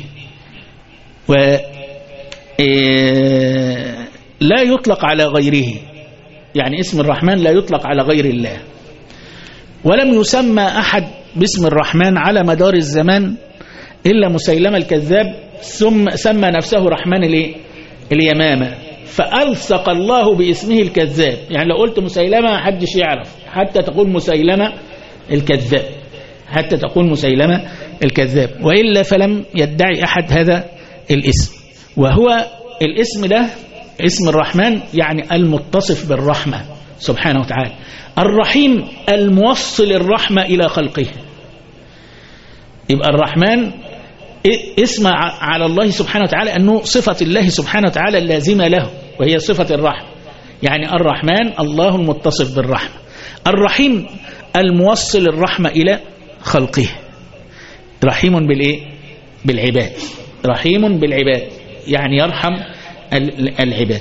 Speaker 2: ولا يطلق على غيره. يعني اسم الرحمن لا يطلق على غير الله. ولم يسمى أحد باسم الرحمن على مدار الزمان إلا مسيلمة الكذاب، ثم سمى نفسه رحمن اليمامة، فألصق الله باسمه الكذاب. يعني لو قلت مسيلمة محدش يعرف حتى تقول مسيلمة الكذاب، حتى تقول مسيلمة الكذاب، وإلا فلم يدعي أحد هذا الاسم. وهو الاسم ده اسم الرحمن يعني المتصف بالرحمة سبحانه وتعالى. الرحيم الموصل الرحمة إلى خلقه. يبقى الرحمن اسم على الله سبحانه وتعالى أنه صفة الله سبحانه وتعالى اللازمة له، وهي صفة الرحمة. يعني الرحمن الله المتصف بالرحمة. الرحيم الموصل الرحمة إلى خلقه. رحيم بالإيه؟ بالعباد. رحيم بالعباد يعني يرحم العباد.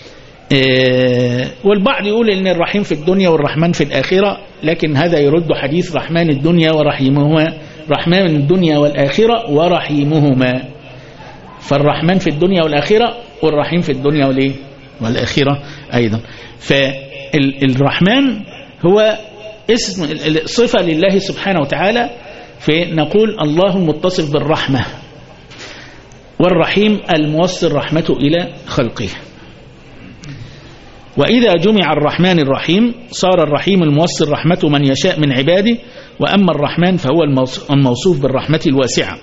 Speaker 2: والبعض يقول إن الرحيم في الدنيا والرحمن في الآخرة، لكن هذا يرد حديث رحمن الدنيا ورحيمهما، رحمن الدنيا والآخرة ورحيمهما. فالرحمن في الدنيا والآخرة والرحيم في الدنيا والآخرة أيضا. فالرحمن هو اسم صفة لله سبحانه وتعالى، فنقول الله المتصف بالرحمة، والرحيم الموصل رحمته إلى خلقه. وإذا جمع الرحمن الرحيم صار الرحيم الموصل رحمته من يشاء من عباده، وأما الرحمن فهو الموصوف بالرحمة الواسعة.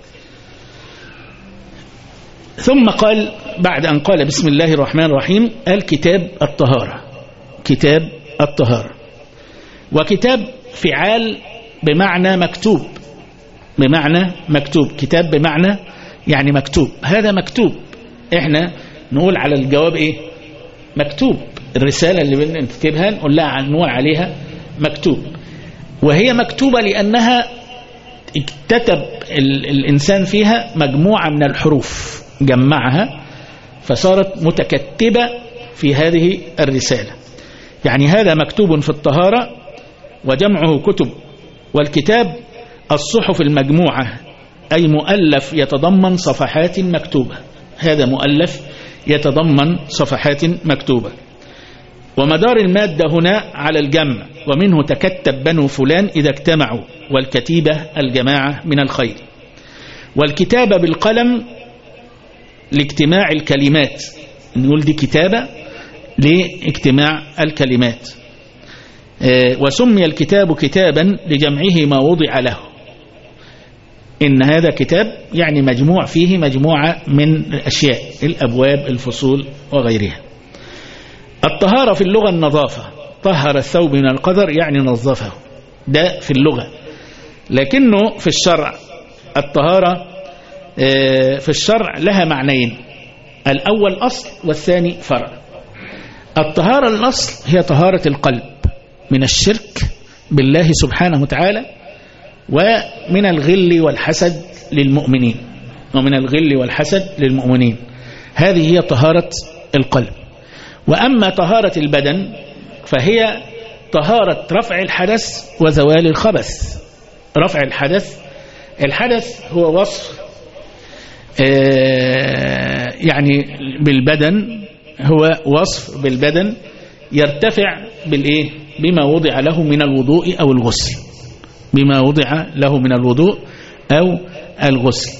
Speaker 2: ثم قال بعد أن قال بسم الله الرحمن الرحيم الكتاب الطهارة. كتاب الطهارة. وكتاب فعال بمعنى مكتوب، بمعنى مكتوب. كتاب بمعنى يعني مكتوب. هذا مكتوب. احنا نقول على الجواب ايه؟ مكتوب. الرسالة اللي بنكتبها نقول عليها مكتوب. وهي مكتوبة لأنها اكتتب الإنسان فيها مجموعة من الحروف، جمعها فصارت متكتبة في هذه الرسالة. يعني هذا مكتوب في الطهارة، وجمعه كتب. والكتاب الصحف المجموعة، أي مؤلف يتضمن صفحات مكتوبة. هذا مؤلف يتضمن صفحات مكتوبة. ومدار المادة هنا على الجمع، ومنه تكتب بنو فلان إذا اجتمعوا، والكتيبة الجماعة من الخير. والكتابة بالقلم لاجتماع الكلمات، نقول دي كتابة لاجتماع الكلمات. وسمي الكتاب كتابا لجمعه ما وضع له. إن هذا كتاب يعني مجموع فيه مجموعة من الأشياء، الأبواب، الفصول وغيرها. الطهارة في اللغة النظافة. طهر الثوب من القذر يعني نظفه، ده في اللغة. لكنه في الشرع الطهارة في الشرع لها معنيين، الأول أصل والثاني فرع. الطهارة الأصل هي طهارة القلب من الشرك بالله سبحانه وتعالى، ومن الغل والحسد للمؤمنين، ومن الغل والحسد للمؤمنين. هذه هي طهارة القلب. وأما طهارة البدن فهي طهارة رفع الحدث وزوال الخبث. رفع الحدث هو وصف يعني بالبدن، هو وصف بالبدن يرتفع بالإيه؟ بما وضع له من الوضوء أو الغسل، بما وضع له من الوضوء أو الغسل،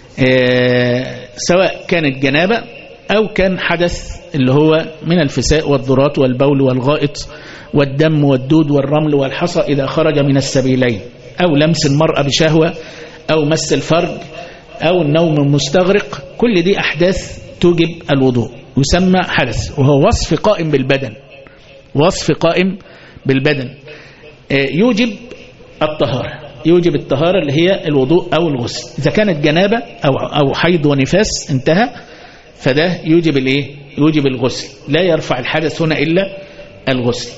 Speaker 2: سواء كانت جنابة أو كان حدث اللي هو من الفساء والذرات والبول والغائط والدم والدود والرمل والحصى إذا خرج من السبيلين، أو لمس المرأة بشهوة، أو مس الفرج، أو النوم المستغرق. كل دي أحداث توجب الوضوء، يسمى حدث، وهو وصف قائم بالبدن، وصف قائم بالبدن يوجب الطهارة. يوجب الطهارة اللي هي الوضوء أو الغسل. إذا كانت جنابة أو حيض ونفاس انتهى فده يوجب الايه؟ يوجب الغسل، لا يرفع الحدث هنا إلا الغسل.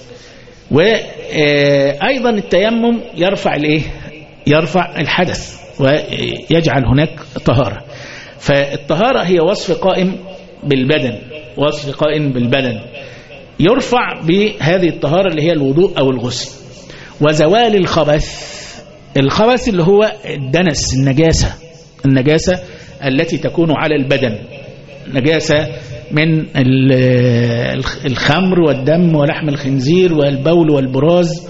Speaker 2: وأيضا التيمم يرفع الايه؟ يرفع الحدث ويجعل هناك طهارة. فالطهارة هي وصف قائم بالبدن، وصف قائم بالبدن يرفع بهذه الطهارة اللي هي الوضوء أو الغسل. وزوال الخبث، الخبث اللي هو الدنس، النجاسة التي تكون على البدن، نجاسة من الخمر والدم ولحم الخنزير والبول والبراز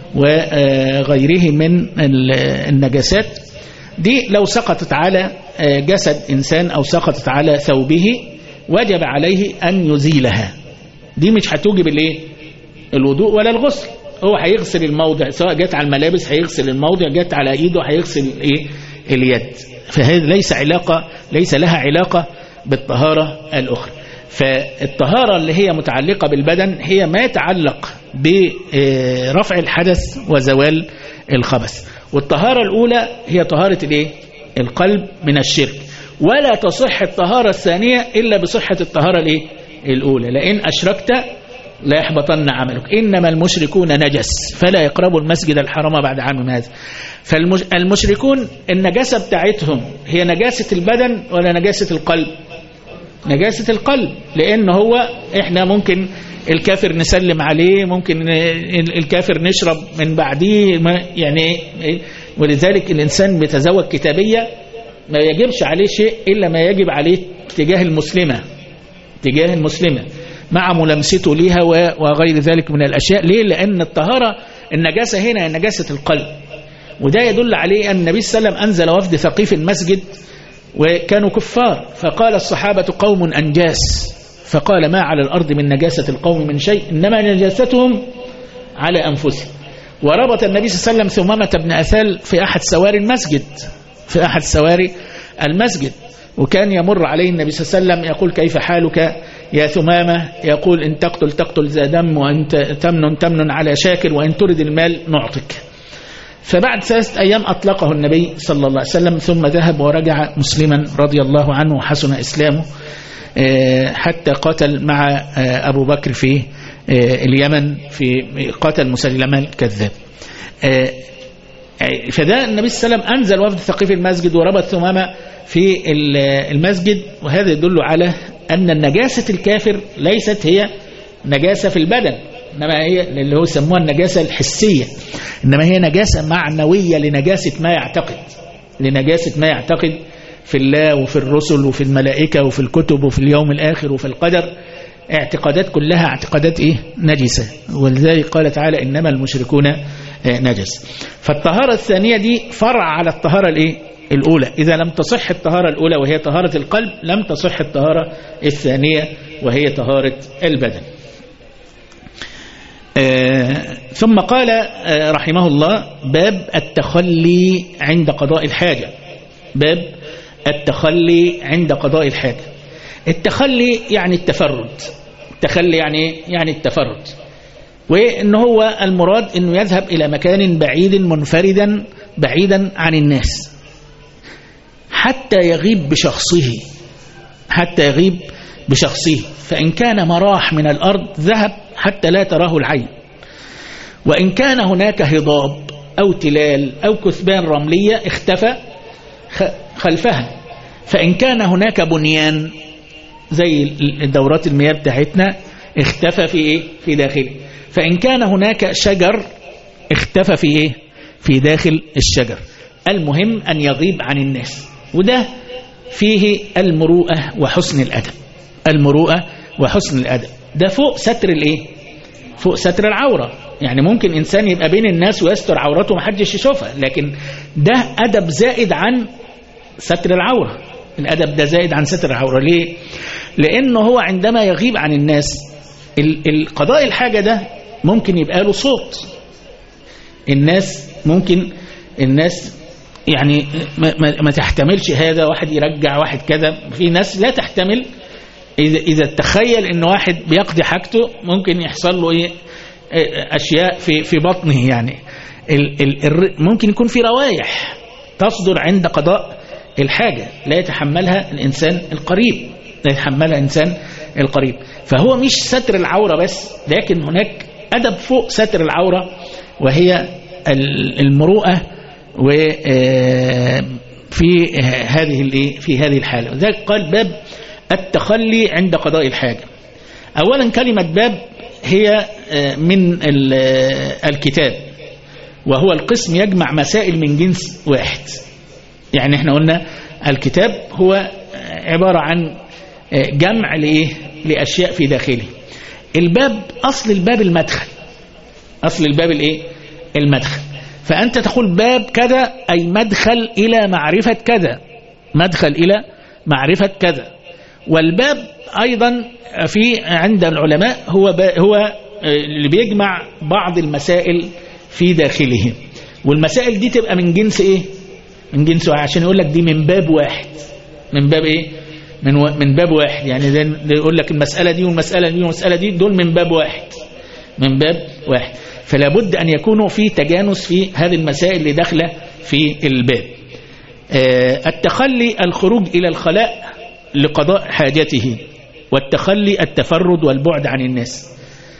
Speaker 2: وغيره من النجاسات دي، لو سقطت على جسد إنسان أو سقطت على ثوبه وجب عليه أن يزيلها. دي مش هتوجب الايه؟ الوضوء ولا الغسل، هو هيغسل الموضع، سواء جت على الملابس هيغسل الموضع، جت على ايده هيغسل الايه؟ اليد. فهذا ليس لها علاقة بالطهارة الأخرى. فالطهارة اللي هي متعلقة بالبدن هي ما يتعلق برفع الحدث وزوال الخبث. والطهارة الأولى هي طهارة الايه؟ القلب من الشرك، ولا تصح الطهارة الثانية إلا بصحة الطهارة الايه؟ الأولى. لئن أشركت لا يحبطن عملك، إنما المشركون نجس فلا يقربوا المسجد الحرام بعد عام هذا. فالمشركون النجاسة بتاعتهم هي نجاسة البدن ولا نجاسة القلب؟ نجاسة القلب، لأن هو إحنا ممكن الكافر نسلم عليه، ممكن الكافر نشرب من بعديه يعني. ولذلك الإنسان بيتزوج كتابية ما يجبش عليه شيء إلا ما يجب عليه تجاه المسلمة مع ملامسته ليها وغير ذلك من الأشياء. ليه؟ لأن الطهارة النجاسة هنا هي نجاسة القلب. وده يدل عليه أن النبي صلى الله عليه وسلم أنزل وفد ثقيف المسجد وكانوا كفار، فقال الصحابة قوم أنجاس، فقال ما على الأرض من نجاسة القوم من شيء، إنما نجاستهم على أنفسهم. وربط النبي صلى الله عليه وسلم ثمامة بن أثال في أحد سواري المسجد، وكان يمر عليه النبي صلى الله عليه وسلم يقول كيف حالك يا ثمامة؟ يقول إن تقتل ذا دم، وإن تمن على شاكر، وإن ترد المال نعطك. فبعد 3 أيام أطلقه النبي صلى الله عليه وسلم، ثم ذهب ورجع مسلما رضي الله عنه وحسن إسلامه، حتى قاتل مع أبو بكر في اليمن، في قاتل مسيلمة الكذاب. فده النبي صلى الله عليه وسلم أنزل وفد ثقيف المسجد وربط ثمامة في المسجد. وهذا يدل على أن النجاسة الكافر ليست هي نجاسة في البدن، إنما هي اللي هو سموها النجاسة الحسية، إنما هي نجاسة معنوية لنجاسة ما يعتقد في الله وفي الرسل وفي الملائكة وفي الكتب وفي اليوم الآخر وفي القدر. اعتقادات كلها اعتقادات نجسة. ولذلك قال تعالى إنما المشركون نجس. فالطهارة الثانية دي فرع على الطهارة الأولى. إذا لم تصح الطهارة الأولى وهي طهارة القلب، لم تصح الطهارة الثانية وهي طهارة البدن. ثم قال رحمه الله باب التخلي عند قضاء الحاجة. التخلي يعني التفرد. يعني التفرد، وإن هو المراد أنه يذهب إلى مكان بعيد منفردا بعيدا عن الناس حتى يغيب بشخصه. فإن كان مراح من الأرض ذهب حتى لا تراه العين، وإن كان هناك هضاب أو تلال أو كثبان رملية اختفى خلفها. فإن كان هناك بنيان زي دورات المياه بتاعتنا اختفى في داخله. فإن كان هناك شجر اختفى في داخل الشجر. المهم أن يغيب عن الناس. وده فيه المروءة وحسن الأدب. ده فوق ستر العورة. يعني ممكن إنسان يبقى بين الناس ويستر عورته محدش يشوفها، لكن ده أدب زائد عن ستر العورة. الأدب ده زائد عن ستر العورة. ليه؟ لأنه هو عندما يغيب عن الناس القضاء الحاجة ده ممكن يبقى له صوت. الناس يعني ما تحتملش هذا، واحد يرجع واحد كذا. في ناس لا تحتمل، إذا تخيل إن واحد بيقضي حاجته ممكن يحصل له أشياء في بطنه. يعني ممكن يكون في روايح تصدر عند قضاء الحاجة لا يتحملها الإنسان القريب، لا يتحملها الإنسان القريب. فهو مش ستر العورة بس، لكن هناك أدب فوق ستر العورة، وهي المروءة في هذه الحالة. وذلك قال باب التخلي عند قضاء الحاجة. أولا كلمة باب هي من الكتاب، وهو القسم يجمع مسائل من جنس واحد. يعني احنا قلنا الكتاب هو عبارة عن جمع لأشياء في داخله. الباب أصل الباب المدخل، أصل الباب المدخل. فأنت تقول باب كذا أي مدخل إلى معرفة كذا، مدخل إلى معرفة كذا. والباب أيضا عند العلماء هو اللي بيجمع بعض المسائل في داخله، والمسائل دي تبقى من جنس من جنس واحد، عشان يقول لك دي من باب واحد. من باب من باب واحد، يعني يقول لك المسألة دي والمسألة دي والمسألة دي دول من باب واحد، من باب واحد. فلا بد أن يكونوا في تجانس في هذه المسائل اللي داخله في الباب. التخلي الخروج إلى الخلاء لقضاء حاجته، والتخلي التفرد والبعد عن الناس.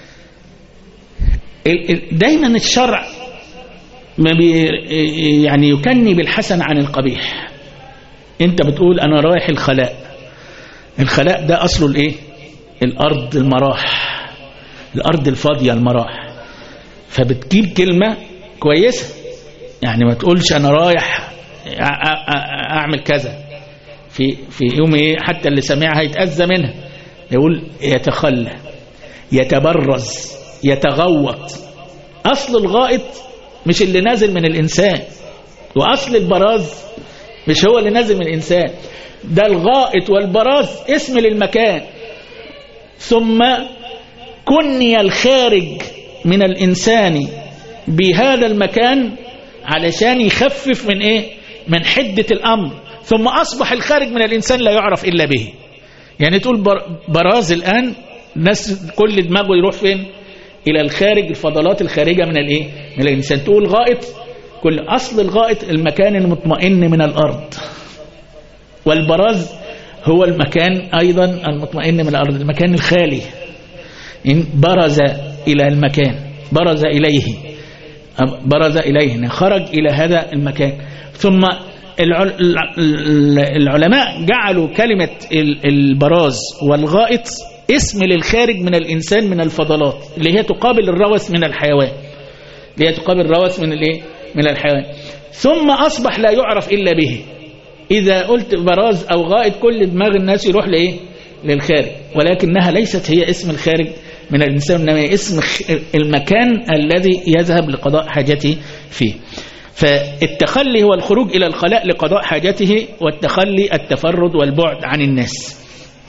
Speaker 2: دايما الشرع ما يعني يكني بالحسن عن القبيح. انت بتقول انا رايح الخلاء، الخلاء ده اصله الارض المراح، الارض الفاضية المراح. فبتجيب كلمة كويسة، يعني ما تقولش انا رايح اعمل كذا في يوم حتى اللي سمعها يتأذى منها. يقول يتخلى، يتبرز، يتغوط. اصل الغائط مش اللي نازل من الانسان، واصل البراز مش هو اللي نازل من الانسان، ده الغائط والبراز اسم للمكان. ثم كني الخارج من الانسان بهذا المكان علشان يخفف من حدة الامر. ثم اصبح الخارج من الانسان لا يعرف الا به. يعني تقول براز الان الناس كل دماغه يروح فين؟ الى الخارج، الفضلات الخارجة من الانسان. تقول غائط، كل اصل الغائط المكان المطمئن من الارض، والبراز هو المكان ايضا المطمئن من الارض، المكان الخالي. إن برز الى المكان، برز اليه، خرج الى هذا المكان. ثم العلماء جعلوا كلمة البراز والغائط اسم للخارج من الإنسان من الفضلات، اللي هي تقابل الروث من الحيوان، اللي هي تقابل الروث من الحيوان. ثم أصبح لا يعرف إلا به. إذا قلت براز أو غائط كل دماغ الناس يروح للخارج، ولكنها ليست هي اسم الخارج من الإنسان، إنما هي اسم المكان الذي يذهب لقضاء حاجته فيه. فالتخلي هو الخروج إلى الخلاء لقضاء حاجته، والتخلي التفرد والبعد عن الناس.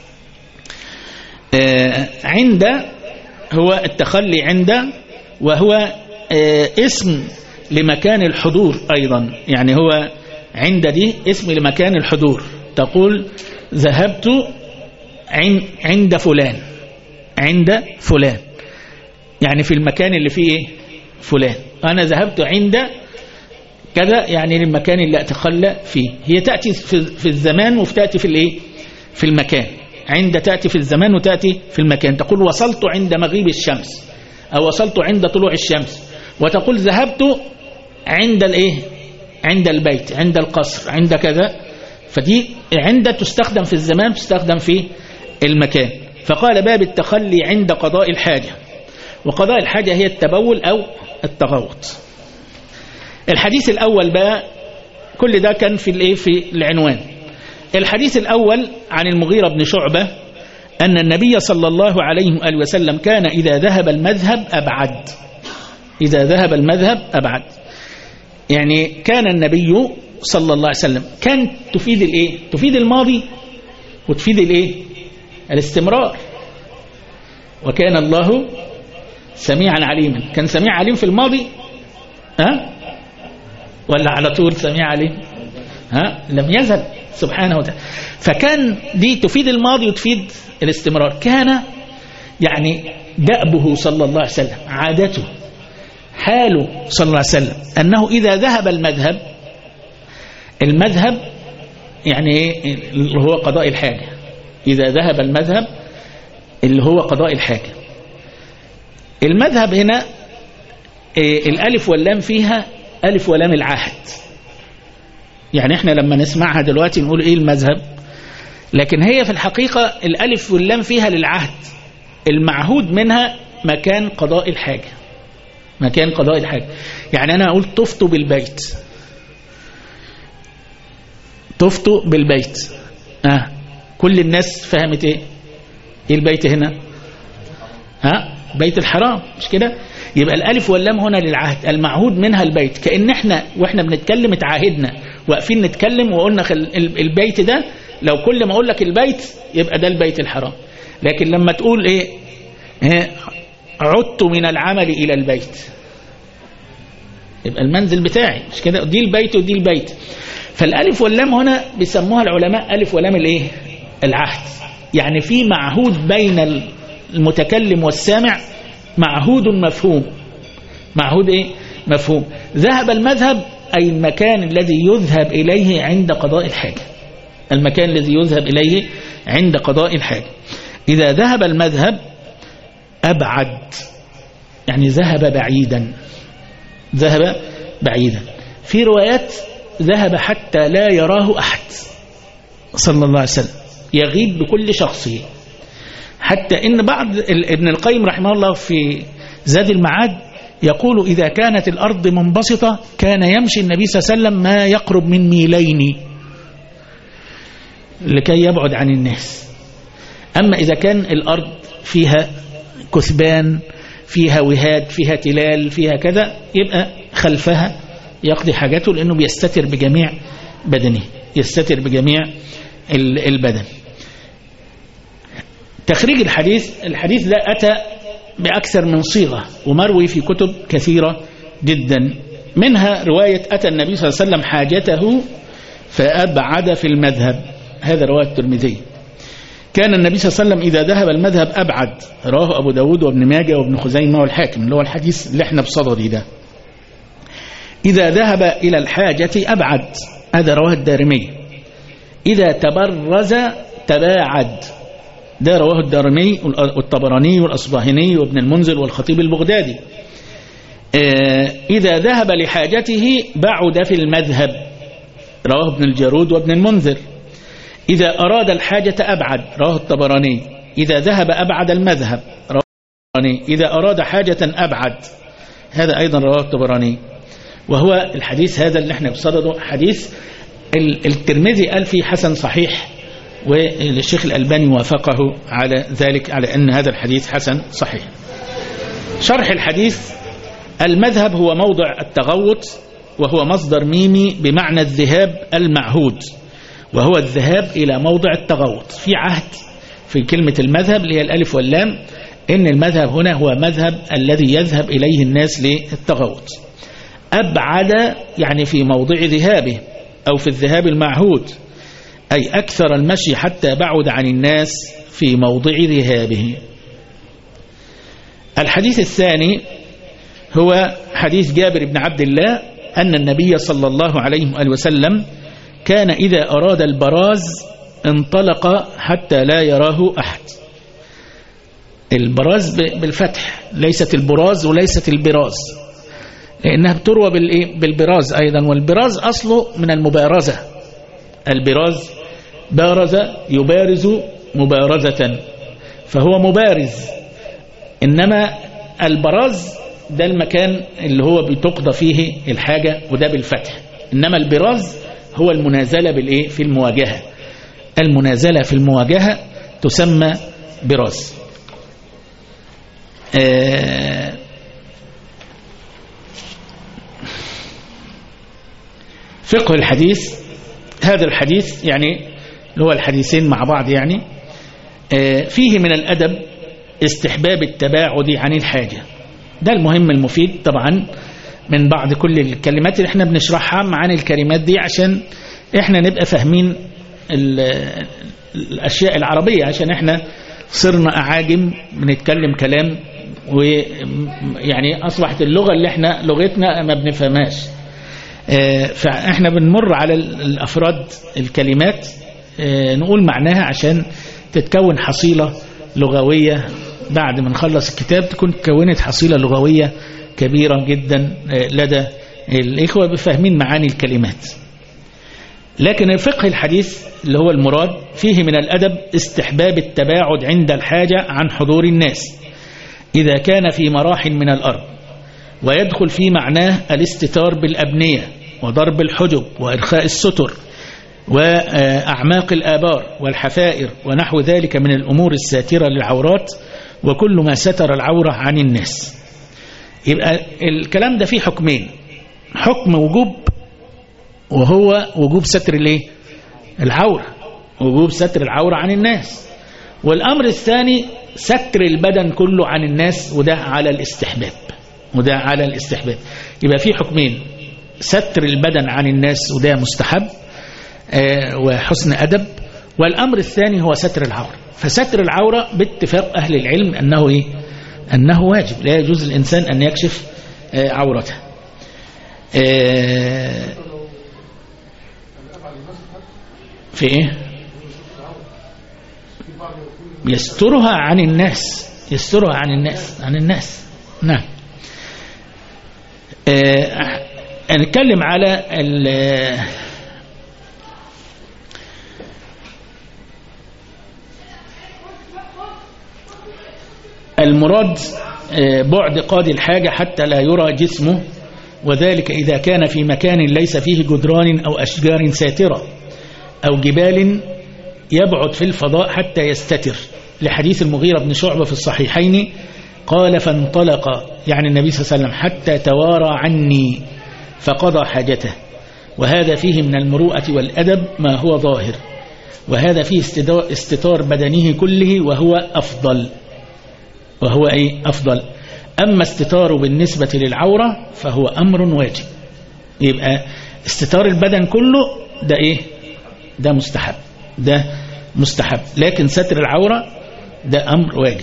Speaker 2: عند هو التخلي عند، وهو اسم لمكان الحضور أيضا. يعني هو عند دي اسم لمكان الحضور. تقول ذهبت عند فلان، عند فلان يعني في المكان اللي فيه فلان. أنا ذهبت عند كذا يعني المكان اللي أتخلى فيه. هي تأتي في الزمان وتأتي في المكان. عند تأتي في الزمان وتأتي في المكان. تقول وصلت عند مغيب الشمس، أو وصلت عند طلوع الشمس. وتقول ذهبت عند عند البيت، عند القصر، عند كذا. فدي عند تستخدم في الزمان، تستخدم في المكان. فقال باب التخلي عند قضاء الحاجة. وقضاء الحاجة هي التبول أو التغوط. الحديث الأول بقى كل ده كان في العنوان. الحديث الأول عن المغيرة بن شعبة أن النبي صلى الله عليه وآله وسلم كان إذا ذهب المذهب أبعد. إذا ذهب المذهب أبعد، يعني كان النبي صلى الله عليه وسلم كان تفيد تفيد الماضي وتفيد الاستمرار. وكان الله سميعا عليما. كان سميع عليم في الماضي ولا على طول سميع عليم؟ لم يزل سبحانه وتعالى. فكان دي تفيد الماضي وتفيد الاستمرار. كان يعني دأبه صلى الله عليه وسلم، عادته، حاله صلى الله عليه وسلم أنه إذا ذهب المذهب يعني إيه؟ اللي هو قضاء الحاجة. إذا ذهب المذهب اللي هو قضاء الحاجة. المذهب هنا الألف واللام فيها ألف ولام العهد. يعني احنا لما نسمعها دلوقتي نقول ايه المذهب، لكن هي في الحقيقة الألف واللام فيها للعهد، المعهود منها مكان قضاء الحاجة. مكان قضاء الحاجة. يعني أنا أقول طفت بالبيت، طفت بالبيت. كل الناس فهمت ايه البيت هنا؟ بيت الحرام، مش كده؟ يبقى الألف واللام هنا للعهد، المعهود منها البيت. كأن احنا واحنا بنتكلم اتعاهدنا واقفين نتكلم وقلنا البيت ده، لو كل ما اقول لك البيت يبقى ده البيت الحرام. لكن لما تقول ايه عدت من العمل إلى البيت، يبقى المنزل بتاعي، مش كده؟ دي البيت ودي البيت. فالألف واللام هنا بيسموها العلماء ألف ولام الايه؟ العهد. يعني في معهود بين المتكلم والسامع، معهود مفهوم. معهود ايه؟ مفهوم. ذهب المذهب أي المكان الذي يذهب إليه عند قضاء الحاجة. المكان الذي يذهب إليه عند قضاء الحاجة. إذا ذهب المذهب أبعد، يعني ذهب بعيدا. ذهب بعيدا. في روايات ذهب حتى لا يراه أحد صلى الله عليه وسلم، يغيب بكل شخصه. حتى إن بعض ابن القيم رحمه الله في زاد المعاد يقول إذا كانت الأرض منبسطة كان يمشي النبي صلى الله عليه وسلم ما يقرب من ميلين لكي يبعد عن الناس. أما إذا كان الأرض فيها كثبان، فيها وهاد، فيها تلال، فيها كذا، يبقى خلفها يقضي حاجاته، لأنه بيستتر بجميع بدنه، يستتر بجميع البدن. تخريج الحديث ده أتى بأكثر من صيغة ومروي في كتب كثيرة جدا. منها رواية أتى النبي صلى الله عليه وسلم حاجته فأبعد في المذهب، هذا رواية الترمذي. كان النبي صلى الله عليه وسلم إذا ذهب المذهب أبعد، رواه أبو داود وابن ماجه وابن خزيمة والحاكم، اللي هو الحديث اللي احنا بصدده ده. إذا ذهب إلى الحاجة أبعد، هذا رواه الدارمي. إذا تبرز تباعد، ده رواه الدارمي والطبراني والأصبهاني وابن المنذر والخطيب البغدادي. إذا ذهب لحاجته بعد في المذهب، رواه ابن الجارود وابن المنذر. إذا أراد الحاجة أبعد، رواه الطبراني. إذا ذهب أبعد المذهب، رواه الطبراني. إذا أراد حاجة أبعد، هذا أيضا رواه الطبراني. وهو الحديث هذا اللي احنا بصدده حديث الترمذي قال فيه حسن صحيح، والشيخ الألباني وافقه على ذلك، على أن هذا الحديث حسن صحيح. شرح الحديث: المذهب هو موضع التغوط، وهو مصدر ميمي بمعنى الذهاب المعهود، وهو الذهاب إلى موضع التغوط. في عهد في كلمة المذهب اللي هي الألف واللام، إن المذهب هنا هو مذهب الذي يذهب إليه الناس للتغوط. أبعد يعني في موضع ذهابه أو في الذهاب المعهود، أي أكثر المشي حتى بعد عن الناس في موضع ذهابه. الحديث الثاني هو حديث جابر بن عبد الله أن النبي صلى الله عليه وآله وسلم كان إذا أراد البراز انطلق حتى لا يراه أحد. البراز بالفتح، ليست البراز وليست البراز، لأنها بتروى بالبراز أيضا، والبراز أصله من المبارزة. البراز بارز يبارز مبارزة، فهو مبارز. إنما البراز ده المكان اللي هو بتقضى فيه الحاجة، وده بالفتح. إنما البراز هو المنازلة في المواجهة. المنازلة في المواجهة تسمى براز. فقه الحديث: هذا الحديث يعني اللي هو الحديثين مع بعض، يعني فيه من الأدب استحباب التباعد عن الحاجة. ده المهم المفيد طبعا من بعض كل الكلمات اللي احنا بنشرحها، معاني الكلمات دي عشان احنا نبقى فاهمين الأشياء العربية، عشان احنا صرنا أعاجم بنتكلم كلام ويعني أصبحت اللغة اللي احنا لغتنا ما بنفهمهاش. فاحنا بنمر على الأفراد الكلمات نقول معناها عشان تتكون حصيلة لغوية. بعد ما نخلص الكتاب تكون تكونت حصيلة لغوية كبيرة جدا لدى الإخوة بفهمين معاني الكلمات. لكن الفقه الحديث اللي هو المراد فيه من الأدب استحباب التباعد عند الحاجة عن حضور الناس إذا كان في مراح من الأرض، ويدخل في معناه الاستتار بالأبنية وضرب الحجب وإرخاء الستر وأعماق الآبار والحفائر ونحو ذلك من الأمور الساترة للعورات وكل ما ستر العورة عن الناس. يبقى الكلام ده فيه حكمين: حكم وجوب وهو وجوب ستر العورة، وجوب ستر العورة عن الناس، والأمر الثاني ستر البدن كله عن الناس، وده على الاستحباب، وده على الاستحباب. يبقى فيه حكمين: ستر البدن عن الناس وده مستحب وحسن أدب، والأمر الثاني هو ستر العورة. فستر العورة باتفاق أهل العلم أنه أنه واجب، لا يجوز الإنسان أن يكشف عورته. في إيه؟ يسترها عن الناس، يسترها عن الناس. نعم. نتكلم على المراد بعد قاضي الحاجة حتى لا يرى جسمه، وذلك إذا كان في مكان ليس فيه جدران أو أشجار ساترة أو جبال يبعد في الفضاء حتى يستتر، لحديث المغيرة بن شعبة في الصحيحين قال: فانطلق يعني النبي صلى الله عليه وسلم حتى توارى عني فقضى حاجته. وهذا فيه من المروءة والأدب ما هو ظاهر، وهذا فيه استتار بدنه كله وهو أفضل، وهو أفضل. أما استتاره بالنسبة للعورة فهو أمر واجب. يبقى استتار البدن كله ده ده مستحب، ده مستحب، لكن ستر العورة ده أمر واجب.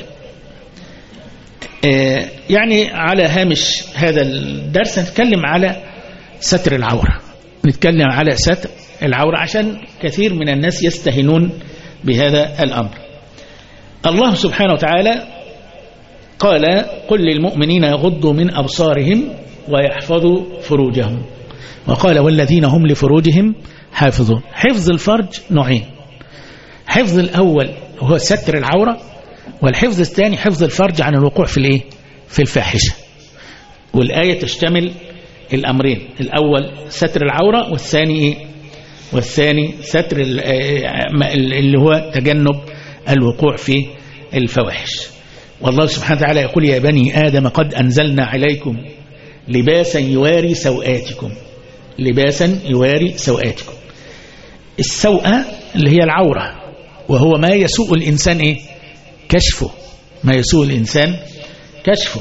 Speaker 2: يعني على هامش هذا الدرس نتكلم على ستر العورة، نتكلم على ستر العورة عشان كثير من الناس يستهنون بهذا الأمر. الله سبحانه وتعالى قال: قل للمؤمنين يغضوا من أبصارهم ويحفظوا فروجهم. وقال: والذين هم لفروجهم حافظون. حفظ الفرج نوعين: حفظ الأول هو ستر العورة، والحفظ الثاني حفظ الفرج عن الوقوع في الفاحشة. والآية تشتمل الأمرين: الأول ستر العورة، والثاني ستر اللي هو تجنب الوقوع في الفواحش. والله سبحانه وتعالى يقول: يا بني آدم قد أنزلنا عليكم لباسا يواري سوآتكم، لباسا يواري سوآتكم. السوءة اللي هي العورة، وهو ما يسوء الإنسان كشفه، ما يسوء الإنسان كشفه.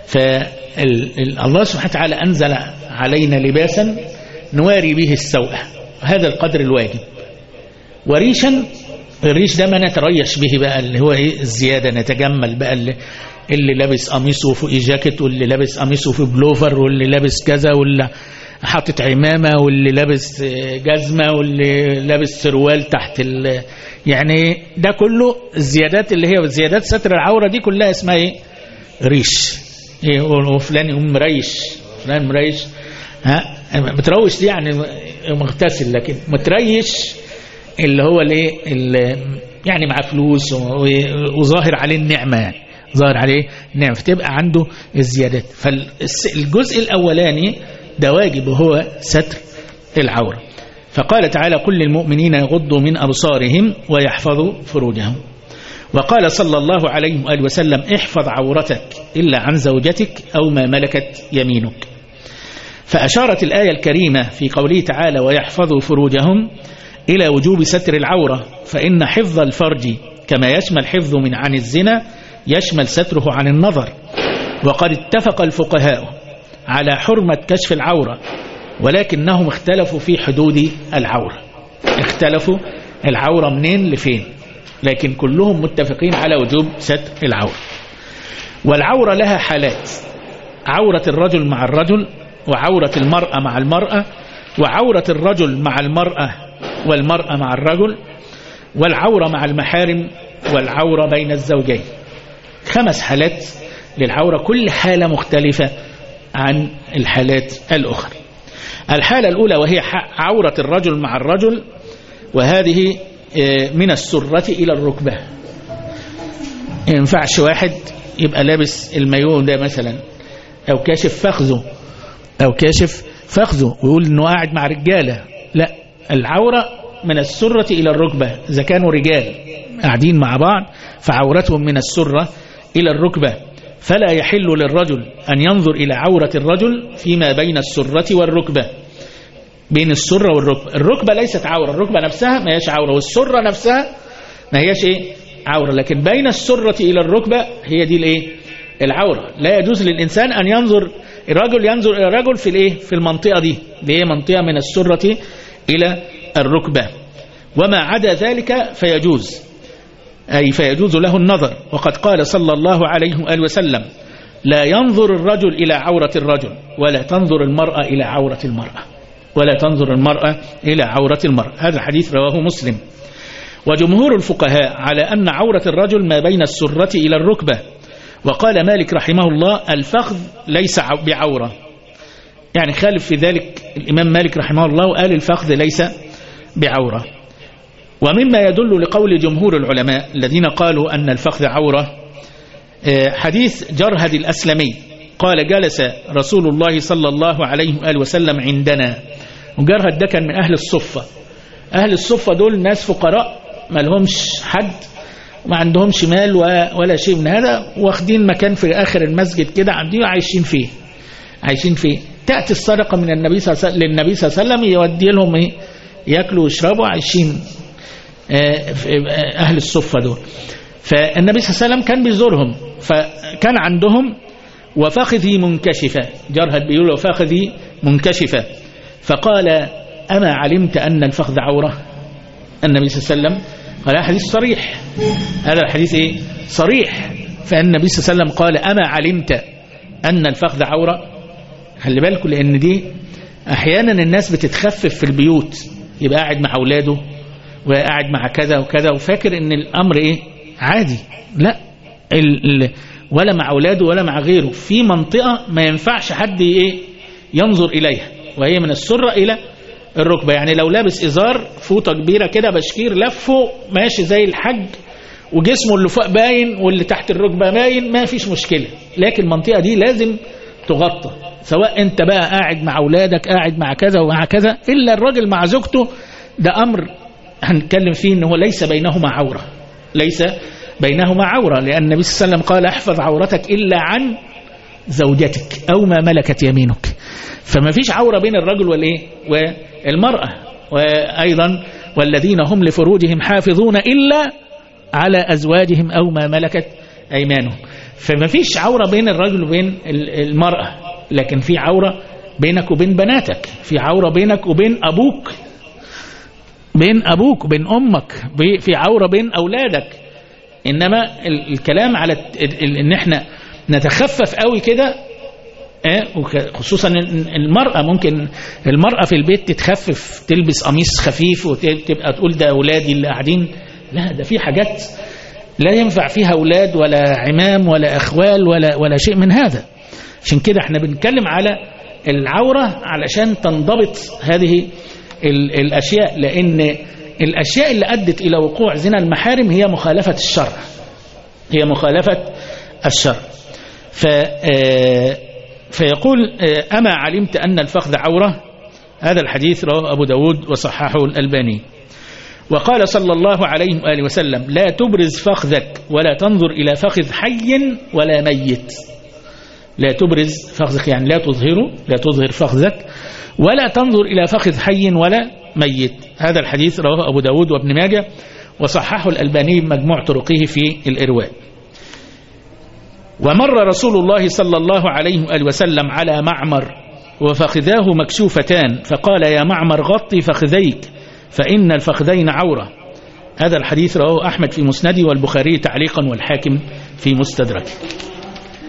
Speaker 2: فالله سبحانه وتعالى أنزل علينا لباسا نواري به السوءة، هذا القدر الواجب. وريشا، الريش ده ما نتريش به بقى، اللي هو الزيادة، نتجمل بقى، اللي لابس قميصه فوق جاكيت، واللي لابس قميصه في بلوفر، واللي لابس كذا، واللي حاطط عمامة، واللي لابس جزمة، واللي لابس سروال تحت يعني ده كله الزيادات اللي هي زيادات ستر العورة دي كلها اسمها ريش. وفلان يقوم مريش، فلان مريش، متروش دي يعني مغتسل، لكن متريش اللي هو يعني مع فلوس وظاهر عليه النعمة، يعني ظاهر عليه النعمة، فتبقى عنده الزيادات. فالجزء الأولاني ده واجب وهو ستر العورة. فقال تعالى: قل للمؤمنين يغضوا من أبصارهم ويحفظوا فروجهم. وقال صلى الله عليه وآله وسلم: احفظ عورتك إلا عن زوجتك أو ما ملكت يمينك. فأشارت الآية الكريمة في قوله تعالى: ويحفظوا فروجهم إلى وجوب ستر العورة، فإن حفظ الفرج كما يشمل حفظ من عن الزنا يشمل ستره عن النظر. وقد اتفق الفقهاء على حرمة كشف العورة، ولكنهم اختلفوا في حدود العورة، اختلفوا العورة منين لفين، لكن كلهم متفقين على وجوب ستر العورة. والعورة لها حالات: عورة الرجل مع الرجل، وعورة المرأة مع المرأة، وعورة الرجل مع المرأة والمرأة مع الرجل، والعورة مع المحارم، والعورة بين الزوجين. 5 حالات للعورة، كل حالة مختلفة عن الحالات الأخرى. الحالة الأولى وهي عورة الرجل مع الرجل، وهذه من السرة إلى الركبة. ما ينفعش واحد يبقى لابس المايو ده مثلا أو كاشف فخذه ويقول إنه قاعد مع رجالة. لا، العورة من السرة إلى الركبة. إذا كانوا رجال قاعدين مع بعض فعورتهم من السرة إلى الركبة، فلا يحل للرجل أن ينظر إلى عورة الرجل فيما بين السرة والركبة. بين السرة والركبة، الركبة ليست عورة، الركبة نفسها ما هيش عورة، والسرة نفسها ما هيش عورة، لكن بين السرة إلى الركبة هي دي العورة. لا يجوز للإنسان أن الرجل ينظر إلى الرجل في المنطقة دي اللي هي منطقة من السرة إلى الركبة، وما عدا ذلك فيجوز له النظر. وقد قال صلى الله عليه وآله وسلم: لا ينظر الرجل إلى عورة الرجل، ولا تنظر المرأة إلى عورة المرأة. هذا الحديث رواه مسلم. وجمهور الفقهاء على أن عورة الرجل ما بين السرة إلى الركبة. وقال مالك رحمه الله: الفخذ ليس بعورة. يعني خالف في ذلك الإمام مالك رحمه الله وقال الفخذ ليس بعورة. ومما يدل لقول جمهور العلماء الذين قالوا أن الفخذ عورة حديث جرهد الأسلمي قال: جلس رسول الله صلى الله عليه وآله وسلم عندنا. وجرهد ده كان من أهل الصفة. أهل الصفة دول ناس فقراء ما لهمش حد، ما عندهمش مال ولا شيء من هذا، واخدين مكان في آخر المسجد كده عندهم عايشين فيه. تأتي الصدقة من النبي صلى الله عليه وسلم يودي لهم يأكلوا ويشربوا، عايشين أهل الصفة دول. فالنبي صلى الله عليه وسلم كان بيزورهم، فكان عندهم وفخذي منكشفة. جرهد بيقول وفخذي منكشفة، فقال: أما علمت أن الفخذ عورة؟ النبي صلى الله عليه وسلم قال: حديث صريح، هذا الحديث صريح. فالنبي صلى الله عليه وسلم قال: أما علمت أن الفخذ عورة؟ خلي بالكم، لأن دي أحيانا الناس بتتخفف في البيوت، يبقى قاعد مع أولاده وقاعد مع كذا وكذا وفاكر ان الامر عادي. لا، ولا مع اولاده ولا مع غيره، في منطقة ما ينفعش حد ينظر اليها، وهي من السرة الى الركبة. يعني لو لابس ازار فوطة كبيرة كده بشكير لفه ماشي زي الحج وجسمه اللي فوق باين واللي تحت الركبة باين، ما فيش مشكلة، لكن المنطقة دي لازم تغطى، سواء انت بقى قاعد مع اولادك قاعد مع كذا ومع كذا. الا الراجل مع زوجته ده امر هنتكلم فيه انه ليس بينهما عورة، لأن النبي صلى الله عليه وسلم قال: احفظ عورتك إلا عن زوجتك أو ما ملكت يمينك. فما فيش عورة بين الرجل والمرأة. وأيضا: والذين هم لفروجهم حافظون إلا على أزواجهم أو ما ملكت أيمانهم. فما فيش عورة بين الرجل وبين المرأة، لكن في عورة بينك وبين بناتك، في عورة بينك وبين أبوك، بين أمك، في عورة بين أولادك. إنما الكلام على إن احنا نتخفف قوي كده، خصوصا المرأة، ممكن المرأة في البيت تتخفف، تلبس قميص خفيف وتبقى تقول ده أولادي اللي قاعدين. لا، ده في حاجات لا ينفع فيها أولاد ولا عمام ولا أخوال ولا شيء من هذا. عشان كده احنا بنتكلم على العورة علشان تنضبط هذه الأشياء، لأن الأشياء اللي أدت إلى وقوع زنا المحارم هي مخالفة الشرع. فيقول: أما علمت أن الفخذ عورة؟ هذا الحديث رواه أبو داود وصححه الألباني. وقال صلى الله عليه وآله وسلم: لا تبرز فخذك ولا تنظر إلى فخذ حي ولا ميت. لا تبرز فخذك يعني لا تظهر فخذك، ولا تنظر إلى فخذ حي ولا ميت. هذا الحديث رواه أبو داود وابن ماجه وصححه الألباني بمجموع طرقه في الإرواء. ومر رسول الله صلى الله عليه وآله وسلم على معمر وفخذاه مكشوفتان، فقال: يا معمر غطي فخذيك فإن الفخذين عورة. هذا الحديث رواه أحمد في مسنده والبخاري تعليقا والحاكم في مستدركه.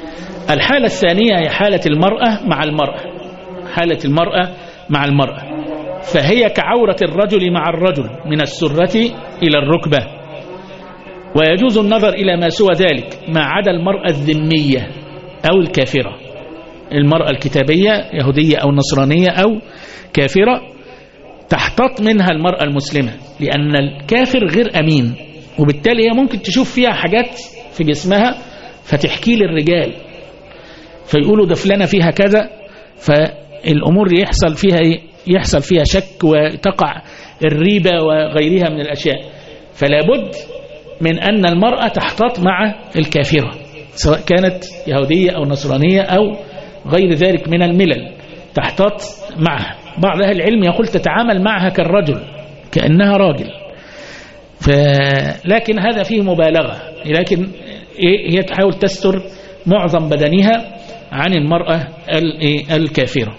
Speaker 2: الحالة الثانية هي حالة المرأة مع المرأة، حالة المرأة مع المرأة، فهي كعورة الرجل مع الرجل من السرة إلى الركبة، ويجوز النظر إلى ما سوى ذلك ما عدا المرأة الذمية أو الكافرة. المرأة الكتابية يهودية أو نصرانية أو كافرة تحتاط منها المرأة المسلمة، لأن الكافر غير أمين، وبالتالي هي ممكن تشوف فيها حاجات في جسمها فتحكي للرجال فيقولوا ده فلانة فيها كذا، فالأمور يحصل فيها شك وتقع الريبة وغيرها من الأشياء. فلا بد من أن المرأة تحتاط مع الكافرة سواء كانت يهودية أو نصرانية أو غير ذلك من الملل، تحتاط معها. بعض أهل العلم يقول تتعامل معها كالرجل كأنها راجل، لكن هذا فيه مبالغة، لكن هي تحاول تستر معظم بدنها عن المرأة الكافرة.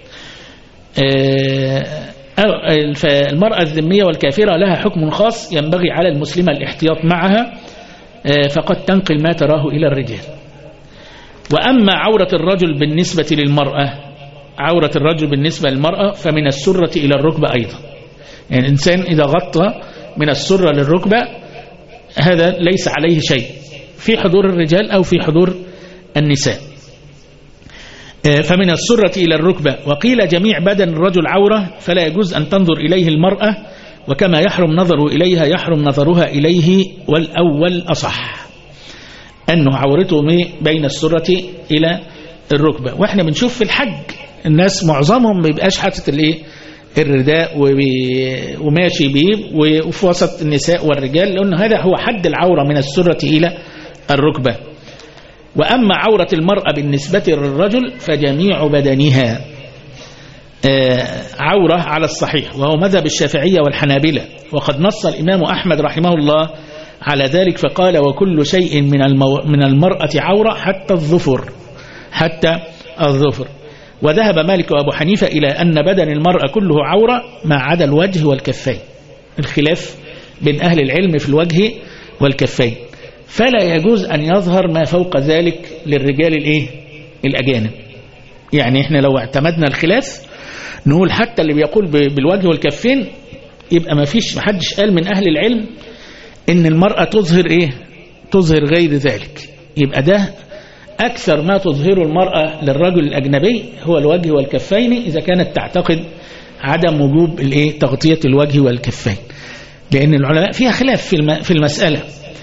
Speaker 2: فالمرأة الذمية والكافرة لها حكم خاص ينبغي على المسلمة الاحتياط معها، فقد تنقل ما تراه إلى الرجال. وأما عورة الرجل بالنسبة للمرأة، عورة الرجل بالنسبة للمرأة فمن السرة إلى الركبة أيضا، يعني الإنسان إذا غطى من السرة للركبة هذا ليس عليه شيء في حضور الرجال أو في حضور النساء. فمن السرة إلى الركبة. وقيل جميع بدن الرجل عورة فلا يجوز أن تنظر إليه المرأة، وكما يحرم نظره إليها يحرم نظرها إليه، والأول أصح أنه عورته بين السرة إلى الركبة. وإحنا بنشوف في الحج الناس معظمهم ما بيبقاش حاطط الرداء وماشي بيه وفي وسط النساء والرجال، لأن هذا هو حد العورة من السرة إلى الركبة. وأما عورة المرأة بالنسبة للرجل فجميع بدنها عورة على الصحيح، وهو مذهب الشافعية والحنابلة. وقد نص الإمام أحمد رحمه الله على ذلك فقال وكل شيء من المرأة عورة حتى الظفر. وذهب مالك وأبو حنيفة إلى أن بدن المرأة كله عورة ما عدا الوجه والكفين. الخلاف بين أهل العلم في الوجه والكفين، فلا يجوز أن يظهر ما فوق ذلك للرجال الأجانب. يعني إحنا لو اعتمدنا الخلاف نقول حتى اللي بيقول بالوجه والكفين يبقى ما حدش قال من أهل العلم إن المرأة تظهر غير ذلك. يبقى ده أكثر ما تظهر المرأة للرجل الأجنبي هو الوجه والكفين، إذا كانت تعتقد عدم وجوب تغطية الوجه والكفين، لأن العلماء فيها خلاف في المسألة.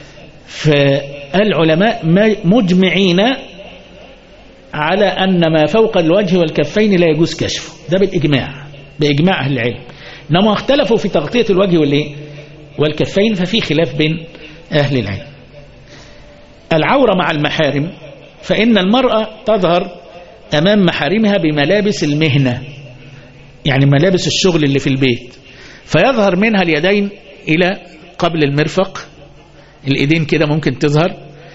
Speaker 2: فالعلماء مجمعين على أن ما فوق الوجه والكفين لا يجوز كشفه، ده بإجماع أهل العلم. إنما اختلفوا في تغطية الوجه والكفين، ففي خلاف بين أهل العلم. العورة مع المحارم، فإن المرأة تظهر أمام محارمها بملابس المهنة، يعني ملابس الشغل اللي في البيت، فيظهر منها اليدين إلى قبل المرفق، الإيدين كده ممكن تظهر،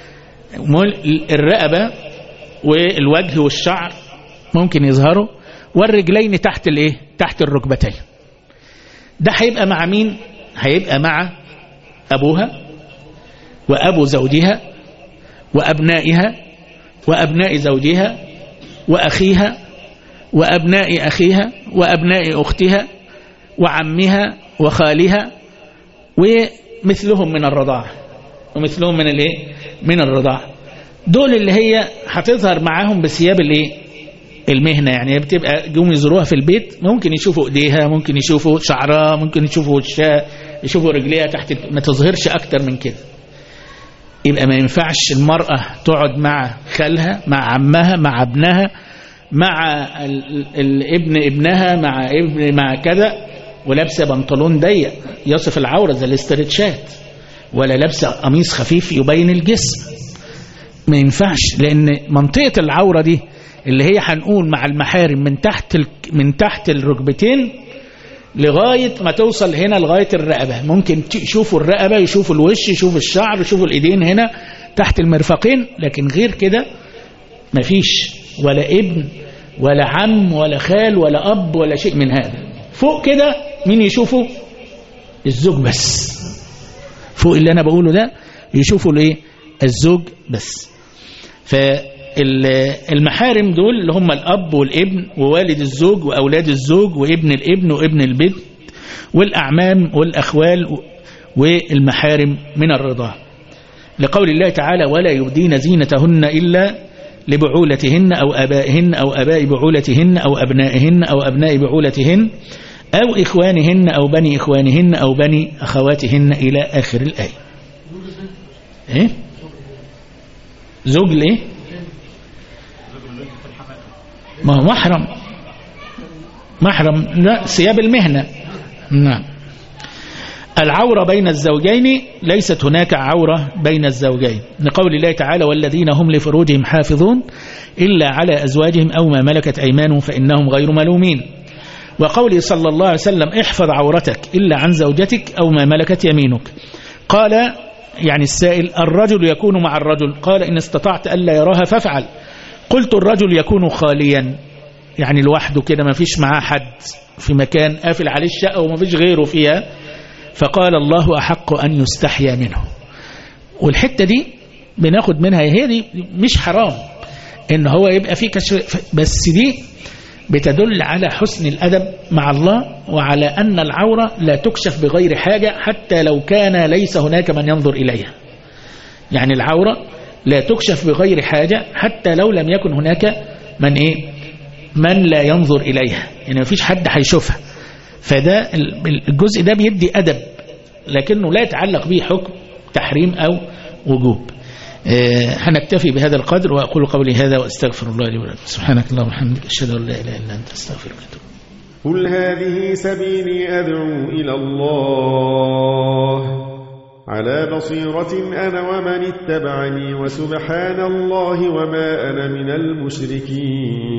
Speaker 2: الرقبة والوجه والشعر ممكن يظهروا، والرجلين تحت الركبتين. ده هيبقى مع مين؟ هيبقى مع أبوها وأبو زوجها وأبنائها وأبناء زوجها وأخيها وأبناء أخيها وأبناء أختها وعمها وخالها ومثلهم من الرضاعة من الرضاعة. دول اللي هي هتظهر معاهم بثياب المهنة، يعني بتبقى جم يزوروها في البيت ممكن يشوفوا ايديها، ممكن يشوفوا شعرها، ممكن يشوفوا وشها، يشوفوا رجليها تحت، ما تظهرش اكتر من كده. يبقى ما ينفعش المرأة تقعد مع خالها، مع عمها، مع ابنها، مع ابنها، مع كذا، ولابسه بنطلون ضيق يصف العورة زي الاسترتشات، ولا لابسه قميص خفيف يبين الجسم. ما ينفعش، لأن منطقة العورة دي اللي هي هنقول مع المحارم من تحت الركبتين لغاية ما توصل هنا لغاية الرقبة. ممكن يشوفوا الرقبة، يشوفوا الوش، يشوفوا الشعر، يشوفوا الإيدين هنا تحت المرفقين، لكن غير كده مفيش ولا ابن ولا عم ولا خال ولا أب ولا شيء من هذا. فوق كده مين يشوفوا؟ الزوج بس. فوق اللي أنا بقوله ده يشوفوا الزوج بس. المحارم دول اللي هم الأب والابن ووالد الزوج وأولاد الزوج وابن الابن وابن البنت والأعمام والأخوال والمحارم من الرضاعة، لقول الله تعالى ولا يبدين زينتهن إلا لبعولتهن أو آبائهن أو آباء بعولتهن أو أبنائهن أو أبناء بعولتهن أو إخوانهن أو بني إخوانهن أو بني أخواتهن إلى آخر الآية. إيه؟ زوج ليه؟ ما هو محرم لا ثياب المهنة. نعم. العورة بين الزوجين ليست هناك عورة بين الزوجين، لقول الله تعالى والذين هم لفروجهم حافظون إلا على أزواجهم أو ما ملكت أيمانهم فإنهم غير ملومين، وقوله صلى الله عليه وسلم احفظ عورتك إلا عن زوجتك أو ما ملكت يمينك. قال يعني السائل الرجل يكون مع الرجل، قال إن استطعت ألا يراها فافعل. قلت الرجل يكون خاليا يعني لوحده كده ما فيش معاه حد في مكان قافل عليه الشقة وما فيش غيره فيها، فقال الله أحق أن يستحيا منه. والحتة دي بناخد منها هي دي مش حرام إن هو يبقى فيه كشف، بس دي بتدل على حسن الأدب مع الله وعلى أن العورة لا تكشف بغير حاجة حتى لو كان ليس هناك من ينظر إليها. يعني العورة لا تكشف بغير حاجة حتى لو لم يكن هناك من لا ينظر إليها، يعني ما فيش حد هيشوفها. فده الجزء ده بيدي أدب لكنه لا يتعلق به حكم تحريم أو وجوب. هنكتفي بهذا القدر وأقول قولي هذا وأستغفر الله لي ولكم. سبحانك اللهم وبحمدك أشهد أن لا إله إلا أنت أستغفرك وأتوب إليك.
Speaker 3: قل هذه سبيلي أدعو إلى الله على بصيرة أنا ومن اتبعني وسبحان الله وما أنا من المشركين.